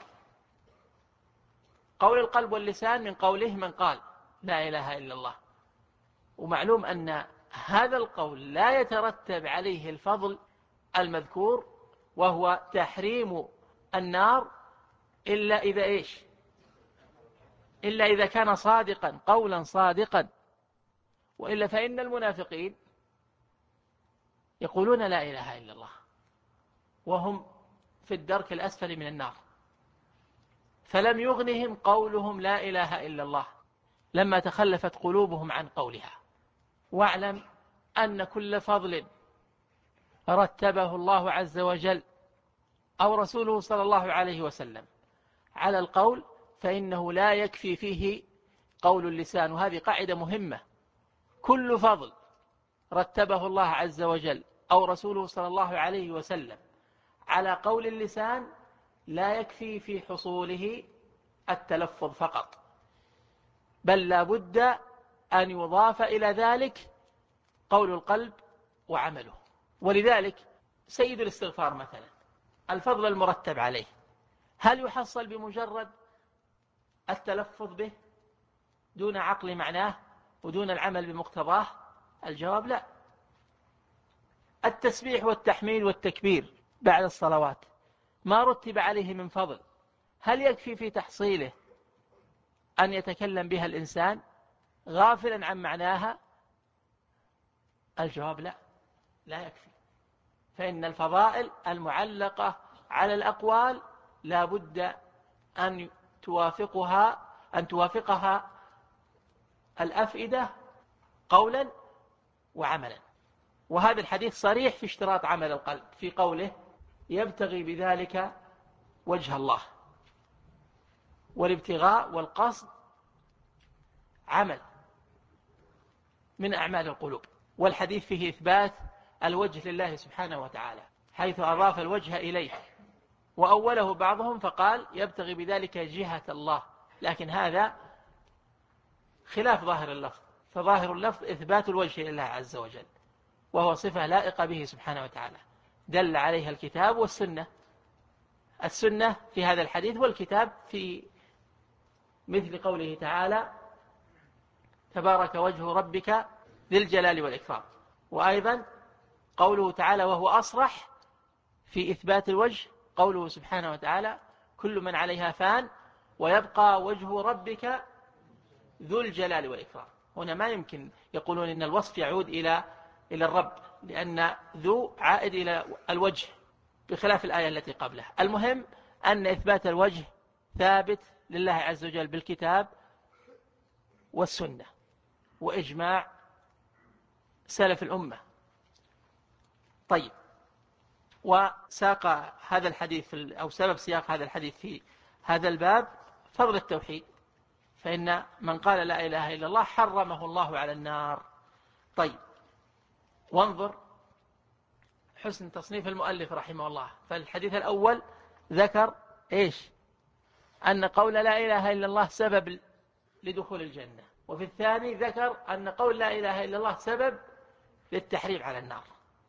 قول القلب واللسان من قوله من قال لا إله إلا الله، ومعلوم أن هذا القول لا يترتب عليه الفضل المذكور وهو تحريم النار إلا إذا إيش؟ إلا إذا كان صادقا، قولا صادقا. وإلا فإن المنافقين يقولون لا إله إلا الله وهم في الدرك الأسفل من النار، فلم يغنهم قولهم لا إله إلا الله لما تخلفت قلوبهم عن قولها. واعلم أن كل فضل رتبه الله عز وجل أو رسوله صلى الله عليه وسلم على القول فإنه لا يكفي فيه قول اللسان. وهذه قاعدة مهمة، كل فضل رتبه الله عز وجل أو رسوله صلى الله عليه وسلم على قول اللسان لا يكفي في حصوله التلفظ فقط، بل لا بد أن يضاف إلى ذلك قول القلب وعمله. ولذلك سيد الاستغفار مثلا الفضل المرتب عليه هل يحصل بمجرد التلفظ به دون عقل معناه ودون العمل بمقتضاه؟ الجواب لا. التسبيح والتحميد والتكبير بعد الصلوات ما رتب عليه من فضل هل يكفي في تحصيله أن يتكلم بها الإنسان غافلا عن معناها؟ الجواب لا، لا يكفي. فإن الفضائل المعلقة على الأقوال لا بد أن توافقها الأفئدة قولا وعملا. وهذا الحديث صريح في اشتراط عمل القلب في قوله يبتغي بذلك وجه الله، والابتغاء والقصد عمل من أعمال القلوب. والحديث فيه إثبات الوجه لله سبحانه وتعالى حيث أضاف الوجه إليه، وأوله بعضهم فقال يبتغي بذلك جهة الله، لكن هذا خلاف ظاهر اللفظ، فظاهر اللفظ إثبات الوجه لله عز وجل، وهو صفة لائقة به سبحانه وتعالى دل عليها الكتاب والسنة. السنة في هذا الحديث والكتاب في مثل قوله تعالى تبارك وجه ربك ذي الجلال والإكرام، وأيضا قوله تعالى وهو أصرح في إثبات الوجه قوله سبحانه وتعالى كل من عليها فان ويبقى وجه ربك ذو الجلال والإكرام. هنا ما يمكن يقولون إن الوصف يعود إلى الرب، لأن ذو عائد إلى الوجه بخلاف الآية التي قبله. المهم أن إثبات الوجه ثابت لله عز وجل بالكتاب والسنة وإجماع سلف الأمة. طيب، وساق هذا الحديث أو سبب سياق هذا الحديث في هذا الباب فضل التوحيد، فإن من قال لا إله إلا الله حرمه الله على النار. طيب، وانظر حسن تصنيف المؤلف رحمه الله. فالحديث الأول ذكر إيش؟ أن قول لا إله إلا الله سبب لدخول الجنة، وفي الثاني ذكر أن قول لا إله إلا الله سبب للتحريم على النار،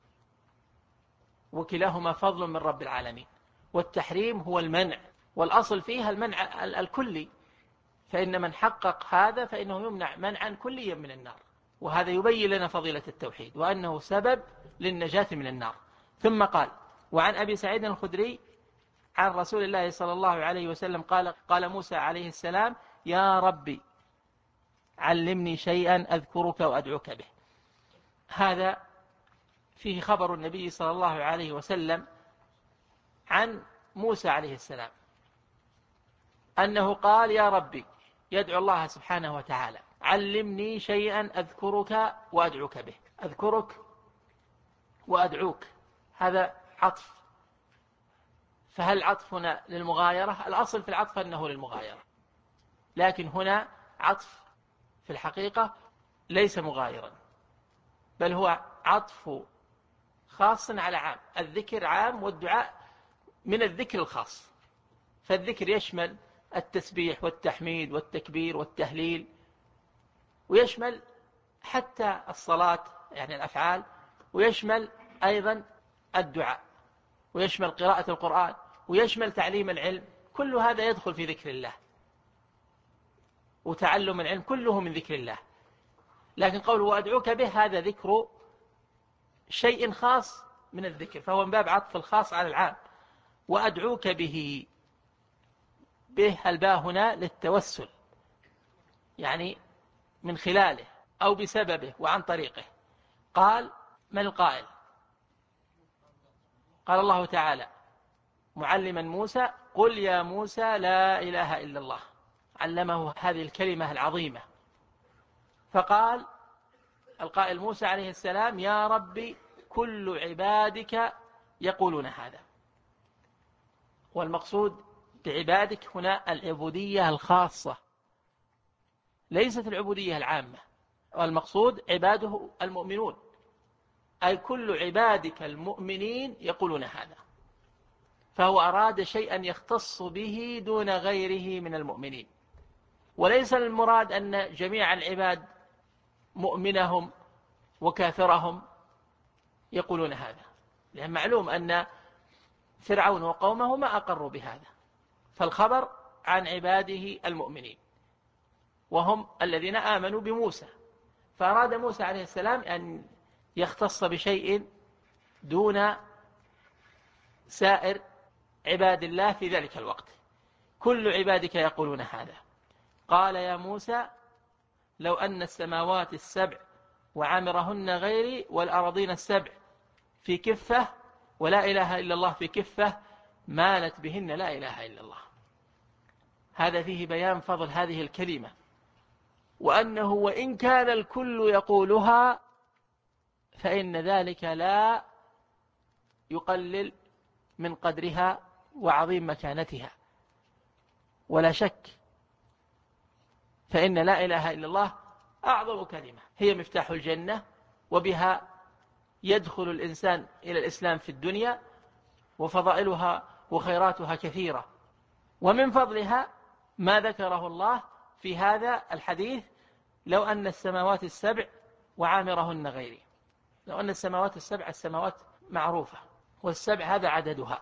وكلاهما فضل من رب العالمين. والتحريم هو المنع، والأصل فيها المنع الكلي، فإن من حقق هذا فإنه يمنع منعا كليا من النار. وهذا يبين لنا فضيلة التوحيد وأنه سبب للنجاة من النار. ثم قال: وعن أبي سعيد الخدري عن رسول الله صلى الله عليه وسلم قال موسى عليه السلام: يا ربي علمني شيئا أذكرك وأدعوك به. هذا فيه خبر النبي صلى الله عليه وسلم عن موسى عليه السلام أنه قال: يا ربي، يدعو الله سبحانه وتعالى: علمني شيئا أذكرك وأدعوك به. أذكرك وأدعوك هذا عطف، فهل العطف هنا للمغايرة؟ الأصل في العطف أنه للمغايرة، لكن هنا عطف في الحقيقة ليس مغايرا، بل هو عطف خاص على عام. الذكر عام والدعاء من الذكر الخاص، فالذكر يشمل التسبيح والتحميد والتكبير والتهليل، ويشمل حتى الصلاة يعني الأفعال، ويشمل أيضا الدعاء، ويشمل قراءة القرآن، ويشمل تعليم العلم. كل هذا يدخل في ذكر الله، وتعلم العلم كله من ذكر الله. لكن قوله وأدعوك به هذا ذكر شيء خاص من الذكر، فهو من باب عطف الخاص على العام. وأدعوك به الباء هنا للتوسل، يعني من خلاله أو بسببه وعن طريقه. قال: من القائل؟ قال الله تعالى معلما موسى: قل يا موسى لا إله إلا الله. علمه هذه الكلمة العظيمة، فقال القائل موسى عليه السلام: يا ربي كل عبادك يقولون هذا. والمقصود بعبادك هنا العبودية الخاصة، ليست العبودية العامة. والمقصود عباده المؤمنون، أي كل عبادك المؤمنين يقولون هذا. فهو أراد شيئا يختص به دون غيره من المؤمنين، وليس المراد أن جميع العباد مؤمنهم وكافرهم يقولون هذا، لأن معلوم أن فرعون وقومه ما أقروا بهذا. فالخبر عن عباده المؤمنين وهم الذين آمنوا بموسى، فأراد موسى عليه السلام أن يختص بشيء دون سائر عباد الله في ذلك الوقت. كل عبادك يقولون هذا. قال: يا موسى لو أن السماوات السبع وعامرهن غيري والأراضين السبع في كفة ولا إله إلا الله في كفة مالت بهن لا إله إلا الله. هذا فيه بيان فضل هذه الكلمة، وأنه وإن كان الكل يقولها فإن ذلك لا يقلل من قدرها وعظيم مكانتها، ولا شك فإن لا إله إلا الله أعظم كلمة، هي مفتاح الجنة، وبها يدخل الإنسان إلى الإسلام في الدنيا، وفضائلها وخيراتها كثيرة. ومن فضلها ما ذكره الله في هذا الحديث: لو أن السماوات السبع وعامرهن غيري. لو أن السماوات السبع، السماوات معروفة، والسبع هذا عددها،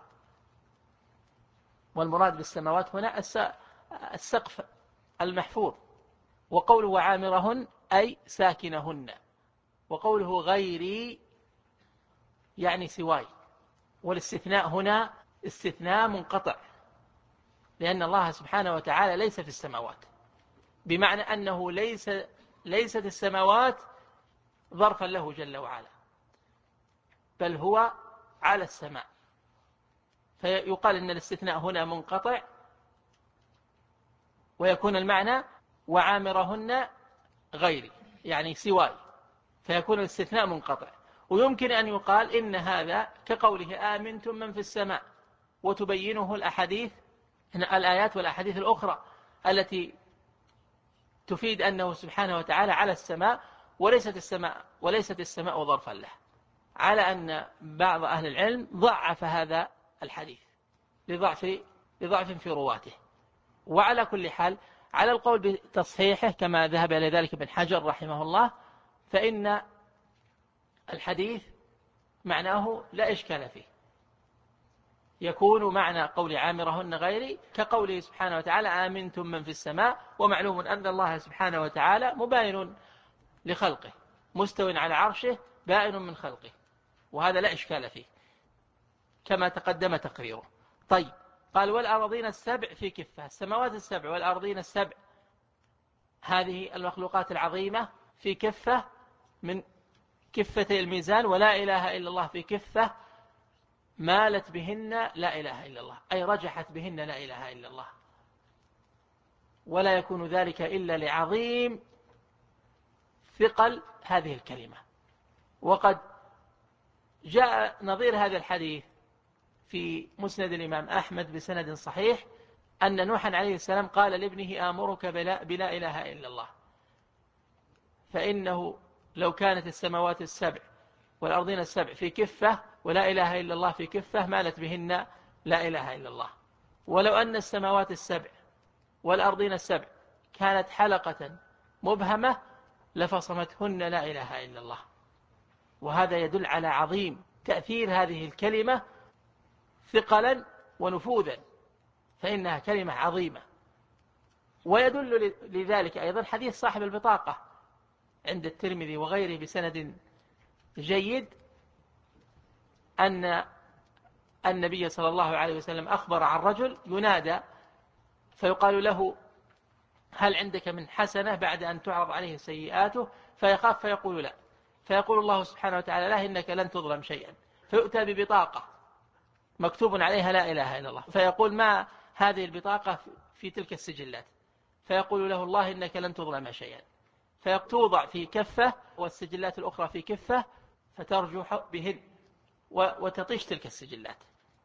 والمراد بالسماوات هنا السقف المحفوظ. وقوله وعامرهن أي ساكنهن، وقوله غيري يعني سواي. والاستثناء هنا استثناء منقطع، لأن الله سبحانه وتعالى ليس في السماوات، بمعنى أنه ليست السماوات ظرفا له جل وعلا، بل هو على السماء. فيقال إن الاستثناء هنا منقطع، ويكون المعنى وعامرهن غيري يعني سواي، فيكون الاستثناء منقطع. ويمكن أن يقال إن هذا كقوله آمنتم من في السماء، وتبينه الآيات والأحاديث الأخرى التي تفيد أنه سبحانه وتعالى على السماء، وليست السماء ظرفا له، على أن بعض أهل العلم ضعف هذا الحديث لضعف في رواته. وعلى كل حال، على القول بتصحيحه كما ذهب إلى ذلك ابن حجر رحمه الله، فإن الحديث معناه لا إشكال فيه، يكون معنى قول عامرهن غيري كقوله سبحانه وتعالى آمنتم من في السماء. ومعلوم أن الله سبحانه وتعالى مباين لخلقه مستو على عرشه بائن من خلقه، وهذا لا إشكال فيه كما تقدم تقريره. طيب، قال والأرضين السبع في كفة. السماوات السبع والأرضين السبع هذه المخلوقات العظيمة في كفة من كفتي الميزان، ولا إله إلا الله في كفة مالت بهن لا إله إلا الله، أي رجحت بهن لا إله إلا الله. ولا يكون ذلك إلا لعظيم ثقل هذه الكلمة. وقد جاء نظير هذا الحديث في مسند الإمام أحمد بسند صحيح أن نوحا عليه السلام قال لابنه آمرك بلا إله إلا الله، فإنه لو كانت السماوات السبع والأرضين السبع في كفة ولا إله إلا الله في كفة مالت بهن لا إله إلا الله. ولو أن السماوات السبع والأرضين السبع كانت حلقة مبهمة لفصمتهن لا إله إلا الله. وهذا يدل على عظيم تأثير هذه الكلمة ثقلا ونفوذا، فإنها كلمة عظيمة. ويدل لذلك أيضا حديث صاحب البطاقة عند الترمذي وغيره بسند جيد أن النبي صلى الله عليه وسلم أخبر عن رجل ينادى فيقال له هل عندك من حسنة بعد أن تعرض عليه سيئاته، فيخاف فيقول لا، فيقول الله سبحانه وتعالى لا إنك لن تظلم شيئا، فيؤتى ببطاقة مكتوب عليها لا إله إلا الله، فيقول ما هذه البطاقة في تلك السجلات، فيقول له الله إنك لن تظلم شيئا، فتوضع في كفة والسجلات الأخرى في كفة فترجح بهن وتطيش تلك السجلات.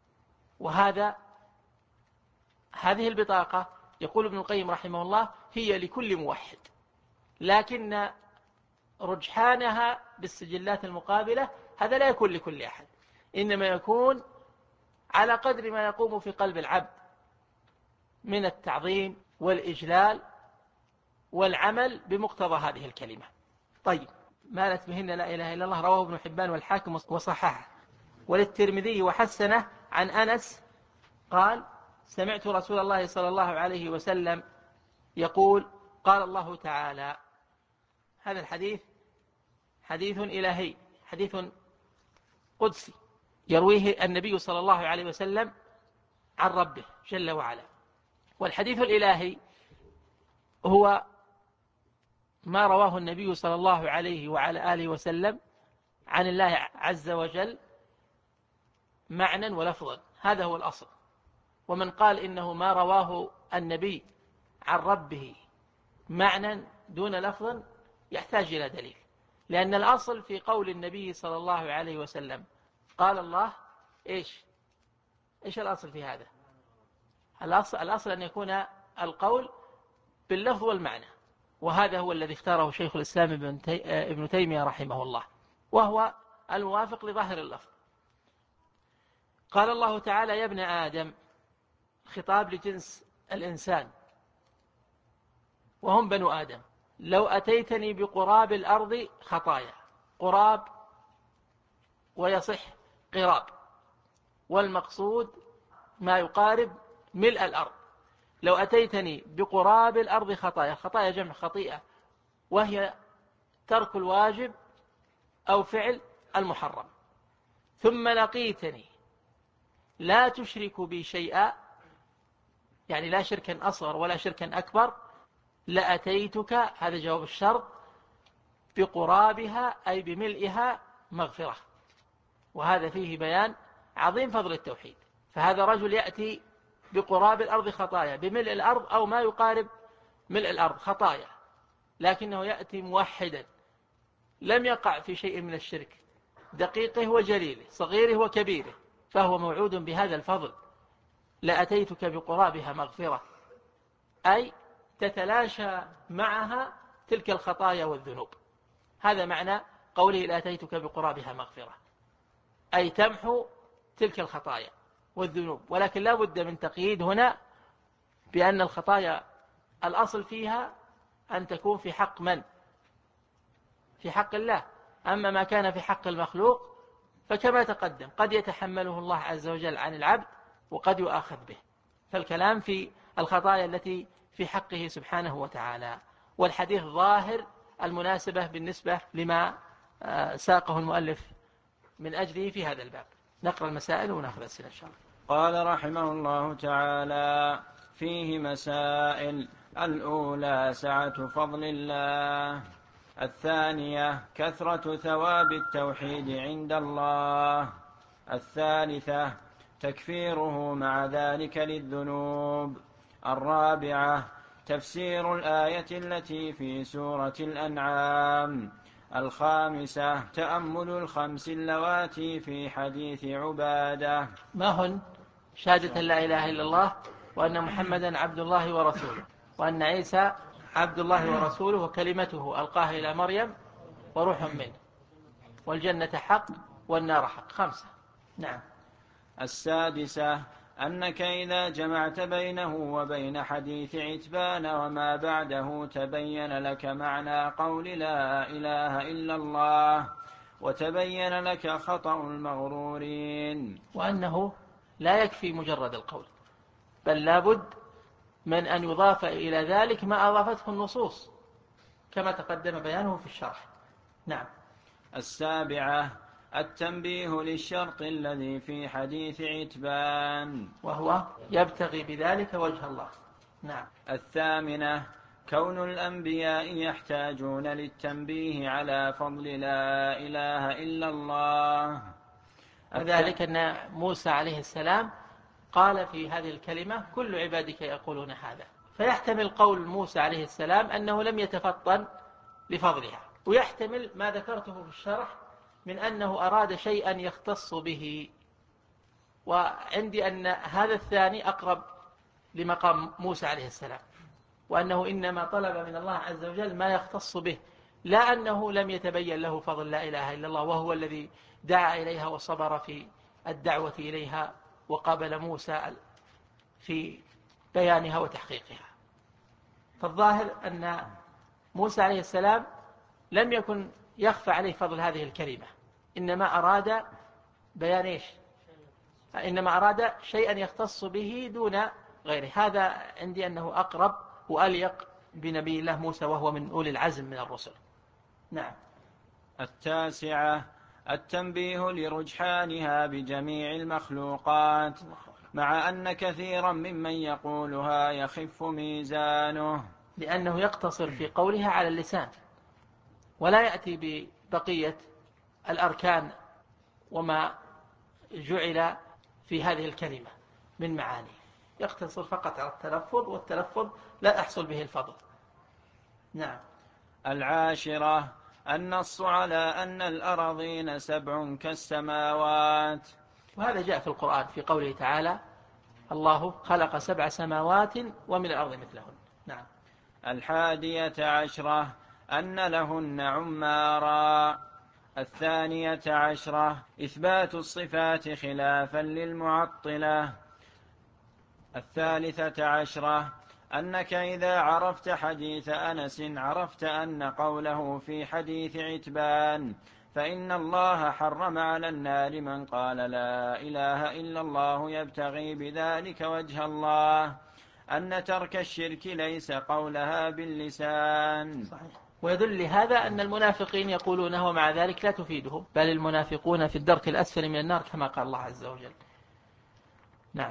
هذه البطاقة يقول ابن القيم رحمه الله هي لكل موحد، لكن رجحانها بالسجلات المقابلة هذا لا يكون لكل أحد، إنما يكون على قدر ما يقوم في قلب العبد من التعظيم والإجلال والعمل بمقتضى هذه الكلمة. طيب، مالت بهن لا إله إلا الله رواه ابن حبان والحاكم وصححه، وللترمذي وحسنه عن أنس قال سمعت رسول الله صلى الله عليه وسلم يقول قال الله تعالى. هذا الحديث حديث إلهي، حديث قدسي يرويه النبي صلى الله عليه وسلم عن ربه جل وعلا. والحديث الإلهي هو ما رواه النبي صلى الله عليه وعلى آله وسلم عن الله عز وجل معنى ولفظا، هذا هو الأصل. ومن قال إنه ما رواه النبي عن ربه معنى دون لفظ يحتاج إلى دليل، لأن الأصل في قول النبي صلى الله عليه وسلم قال الله إيش الأصل في هذا؟ الأصل أن يكون القول باللفظ والمعنى، وهذا هو الذي اختاره شيخ الإسلام ابن تيمية رحمه الله، وهو الموافق لظاهر اللفظ. قال الله تعالى يا ابن آدم، خطاب لجنس الإنسان وهم بنو آدم، لو أتيتني بقراب الأرض خطايا، قراب ويصح قراب، والمقصود ما يقارب ملء الأرض. لو أتيتني بقراب الأرض خطايا، خطايا جمع خطيئة، وهي ترك الواجب أو فعل المحرم، ثم لقيتني لا تشرك بي شيئا، يعني لا شركا أصغر ولا شركا أكبر، لأتيتك، هذا جواب الشرط، بقرابها أي بملئها مغفرة. وهذا فيه بيان عظيم فضل التوحيد. فهذا رجل يأتي بقراب الأرض خطايا، بملء الأرض أو ما يقارب ملء الأرض خطايا، لكنه يأتي موحدا لم يقع في شيء من الشرك، دقيقه وجليله، صغيره وكبيره، فهو موعود بهذا الفضل. لأتيتك بقرابها مغفرة، أي تتلاشى معها تلك الخطايا والذنوب. هذا معنى قوله لأتيتك بقرابها مغفرة، أي تمحو تلك الخطايا والذنوب. ولكن لا بد من تقييد هنا بأن الخطايا الأصل فيها أن تكون في حق من؟ في حق الله. أما ما كان في حق المخلوق فكما تقدم قد يتحمله الله عز وجل عن العبد وقد يؤاخذ به. فالكلام في الخطايا التي في حقه سبحانه وتعالى، والحديث ظاهر المناسبة بالنسبة لما ساقه المؤلف من أجله في هذا الباب. نقرأ المسائل ونأخذ الأسئلة إن شاء الله. قال رحمه الله تعالى: فيه مسائل. الأولى سعة فضل الله. الثانية كثرة ثواب التوحيد عند الله. الثالثة تكفيره مع ذلك للذنوب. الرابعة تفسير الآية التي في سورة الأنعام. الخامسة تأمل الخمس اللواتي في حديث عبادة. ما هن؟ شهادة لا إله إلا الله، وأن محمدا عبد الله ورسوله، وأن عيسى عبد الله ورسوله وكلمته ألقاها إلى مريم وروح منه، والجنة حق والنار حق. 5. نعم. السادسة أنك إذا جمعت بينه وبين حديث عتبان وما بعده تبين لك معنى قول لا إله إلا الله، وتبين لك خطأ المغرورين. وأنه لا يكفي مجرد القول، بل لابد من أن يضاف إلى ذلك ما أضافته النصوص كما تقدم بيانه في الشرح. نعم. السابعة التنبيه للشرط الذي في حديث عتبان، وهو يبتغي بذلك وجه الله. نعم. الثامنة كون الأنبياء يحتاجون للتنبيه على فضل لا إله إلا الله، وذلك أن موسى عليه السلام قال في هذه الكلمة: كل عبادك يقولون هذا. فيحتمل قول موسى عليه السلام أنه لم يتفطن لفضلها، ويحتمل ما ذكرته في الشرح من أنه أراد شيئا يختص به، وعندي أن هذا الثاني أقرب لمقام موسى عليه السلام، وأنه إنما طلب من الله عز وجل ما يختص به، لا أنه لم يتبين له فضل لا إله إلا الله، وهو الذي دعا إليها وصبر في الدعوة إليها وقابل موسى في بيانها وتحقيقها. فالظاهر أن موسى عليه السلام لم يكن يخفى عليه فضل هذه الكلمة، إنما أراد بيان إيش؟ إنما أراد شيئا يختص به دون غيره. هذا عندي أنه أقرب وأليق بنبي الله موسى، وهو من أولي العزم من الرسل. نعم. التاسعة التنبيه لرجحانها بجميع المخلوقات، مع أن كثيرا ممن يقولها يخف ميزانه، لأنه يقتصر في قولها على اللسان، ولا يأتي ببقية الأركان وما جعل في هذه الكلمة من معاني، يقتصر فقط على التلفظ، والتلفظ لا يحصل به الفضل. نعم. العاشرة النص على أن الأراضين 7 كالسماوات، وهذا جاء في القرآن في قوله تعالى: الله خلق 7 سماوات ومن الأرض مثلهن. نعم. 11 أن لهن عمارا. 12 إثبات الصفات خلافا للمعطلة. 13 أنك إذا عرفت حديث أنس عرفت أن قوله في حديث عتبان فإن الله حرم على النار من قال لا إله إلا الله يبتغي بذلك وجه الله، أن ترك الشرك ليس قولها باللسان. صحيح. ويدل لهذا أن المنافقين يقولونه ومع ذلك لا تفيدهم، بل المنافقون في الدرك الأسفل من النار كما قال الله عز وجل. نعم.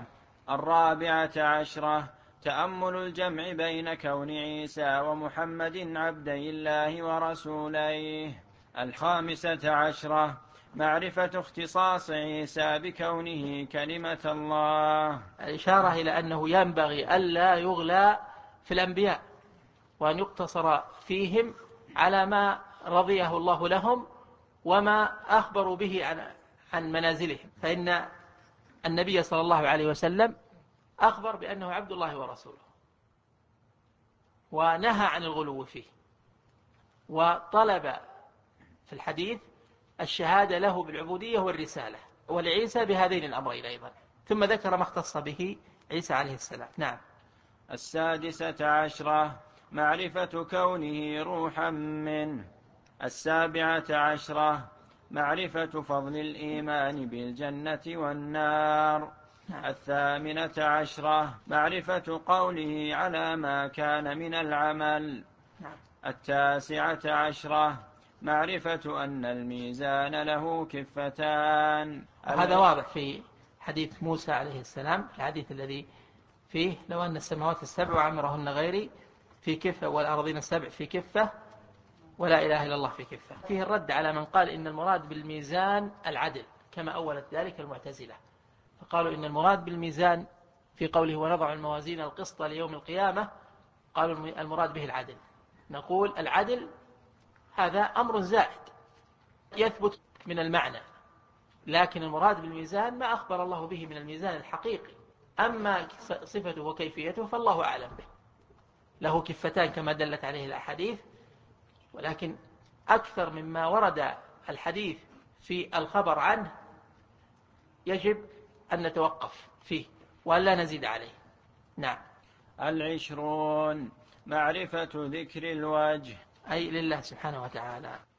14 تأمل الجمع بين كون عيسى ومحمد عبدي الله ورسوليه. 15 معرفة اختصاص عيسى بكونه كلمة الله، الإشارة إلى أنه ينبغي ألا يغلى في الأنبياء، وأن يقتصر فيهم على ما رضيه الله لهم وما أخبروا به عن منازلهم، فإن النبي صلى الله عليه وسلم أخبر بأنه عبد الله ورسوله، ونهى عن الغلو فيه، وطلب في الحديث الشهادة له بالعبودية والرسالة، ولعيسى بهذين الأمرين أيضا، ثم ذكر ما اختص به عيسى عليه السلام. نعم. 16 معرفة كونه روحا منه. 17 معرفة فضل الإيمان بالجنة والنار. الثامنة عشرة معرفة قوله على ما كان من العمل. التاسعة عشرة معرفة أن الميزان له كفتان. وهذا واضح في حديث موسى عليه السلام، الحديث الذي فيه لو أن السماوات السبع وعمرهن غيري في كفة والأرضين السبع في كفة ولا إله إلا الله في كفة. فيه الرد على من قال إن المراد بالميزان العدل، كما أولت ذلك المعتزلة، فقالوا إن المراد بالميزان في قوله ونضع الموازين القسط ليوم القيامة، قالوا المراد به العدل. نقول العدل هذا أمر زائد يثبت من المعنى، لكن المراد بالميزان ما أخبر الله به من الميزان الحقيقي، أما صفته وكيفيته فالله أعلم به. له كفتان كما دلت عليه الأحاديث، ولكن أكثر مما ورد الحديث في الخبر عنه يجب أن نتوقف فيه ولا نزيد عليه. نعم. العشرون معرفة ذكر الوجه، أي لله سبحانه وتعالى.